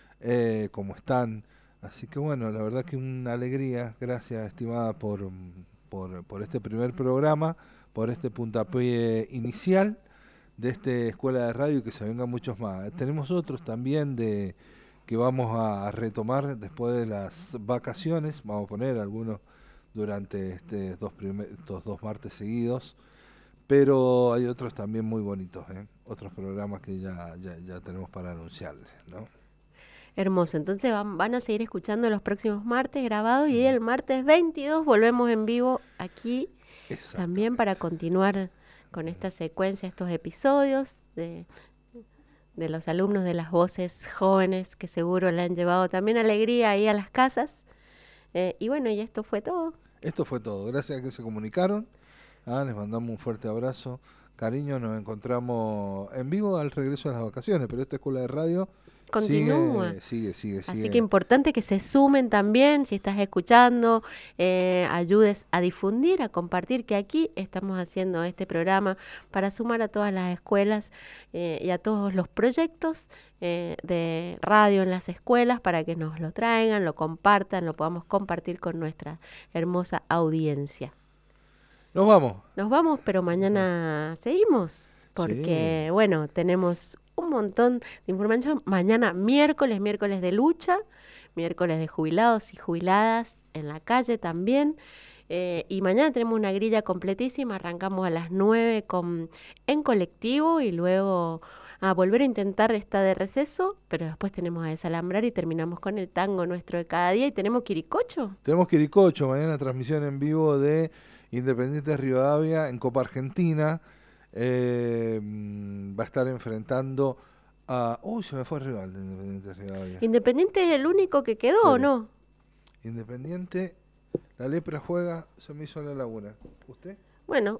cómo están. Así que bueno, la verdad que una alegría. Gracias, estimada, por este primer programa, por este puntapié inicial de esta escuela de radio, y que se vengan muchos más. Tenemos otros también que vamos a retomar después de las vacaciones. Vamos a poner algunos durante estos dos martes seguidos, pero hay otros también muy bonitos, otros programas que ya tenemos para anunciarles, ¿no? Hermoso, entonces van a seguir escuchando los próximos martes grabados, y el martes 22 volvemos en vivo aquí también para continuar con esta secuencia, estos episodios de los alumnos de las voces jóvenes, que seguro le han llevado también alegría ahí a las casas. Y bueno, y esto fue todo. Esto fue todo, gracias a que se comunicaron. Les mandamos un fuerte abrazo, cariño. Nos encontramos en vivo al regreso de las vacaciones, pero esta escuela de radio continúa. Sigue. Así que importante que se sumen también, si estás escuchando, ayudes a difundir, a compartir, que aquí estamos haciendo este programa para sumar a todas las escuelas y a todos los proyectos de radio en las escuelas, para que nos lo traigan, lo compartan, lo podamos compartir con nuestra hermosa audiencia. Nos vamos, pero mañana seguimos, porque bueno, tenemos un montón de información. Mañana miércoles de lucha, miércoles de jubilados y jubiladas en la calle también. Y mañana tenemos una grilla completísima. Arrancamos a las 9 en colectivo, y luego a volver a intentar esta de receso, pero después tenemos a desalambrar y terminamos con el tango nuestro de cada día. Y tenemos Quiricocho. Mañana transmisión en vivo de Independiente Rivadavia en Copa Argentina. Va a estar enfrentando a... se me fue el rival de Independiente Rivadavia. ¿Independiente es el único que quedó o no? Independiente, la Lepra juega, se me hizo la Laguna. ¿Usted? Bueno,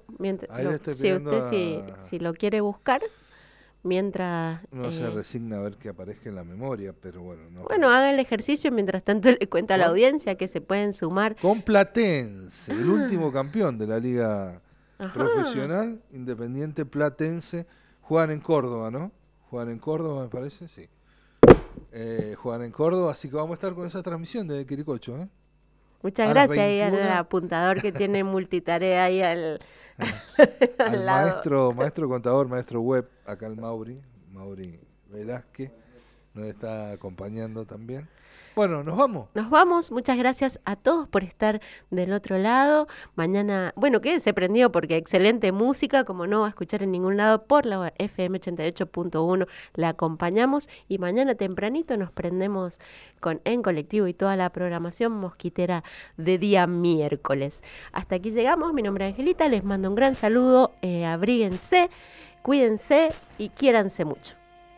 si lo quiere buscar, mientras... No se resigna a ver que aparezca en la memoria, pero bueno. Haga el ejercicio, mientras tanto le cuenta a la audiencia que se pueden sumar. Con Platense, el último campeón de la Liga Profesional, Independiente Platense. Juegan en Córdoba, ¿no? Juegan en Córdoba, me parece, sí. Juegan en Córdoba, así que vamos a estar con esa transmisión de Quiricocho, Muchas gracias ahí al apuntador que tiene multitarea ahí al lado. Maestro contador, maestro web, acá el Mauri Velázquez, nos está acompañando también. Bueno, nos vamos. Muchas gracias a todos por estar del otro lado. Mañana, quédese prendido porque excelente música, como no va a escuchar en ningún lado, por la FM 88.1 la acompañamos, y mañana tempranito nos prendemos en colectivo y toda la programación mosquitera de día miércoles. Hasta aquí llegamos. Mi nombre es Angelita, les mando un gran saludo, abríguense, cuídense y quiéranse mucho.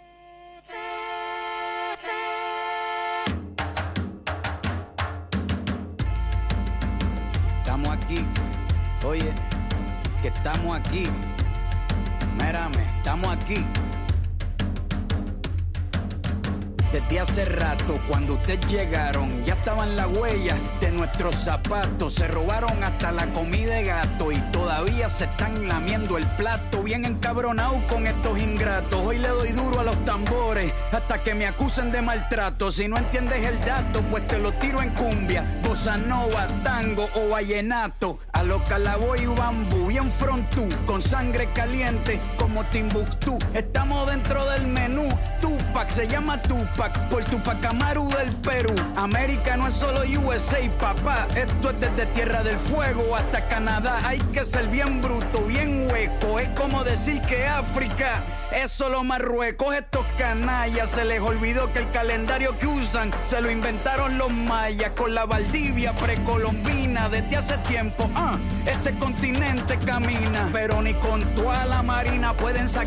Oye, que estamos aquí. Mírame, estamos aquí. desde hace rato. Cuando ustedes llegaron, ya estaban las huellas de nuestros zapatos. Se robaron hasta la comida de gato y todavía se están lamiendo el plato. Bien encabronado con estos ingratos. Hoy le doy duro a los tambores hasta que me acusen de maltrato. Si no entiendes el dato, pues te lo tiro en cumbia, bossa nova, tango o vallenato. A lo Calaboy y Bambú, bien frontú, con sangre caliente como Timbuktu. Estamos dentro del menú. Tupac se llama Tupac por Tupac Amaru del Perú. América no es solo USA, papá. Esto es desde Tierra del Fuego hasta Canadá. Hay que ser bien bruto, bien hueco. Es como decir que África es solo Marruecos. Estos canallas se les olvidó que el calendario que usan se lo inventaron los mayas con la Valdivia precolombina. Desde hace tiempo, este continente camina, pero ni con toda la marina pueden sacar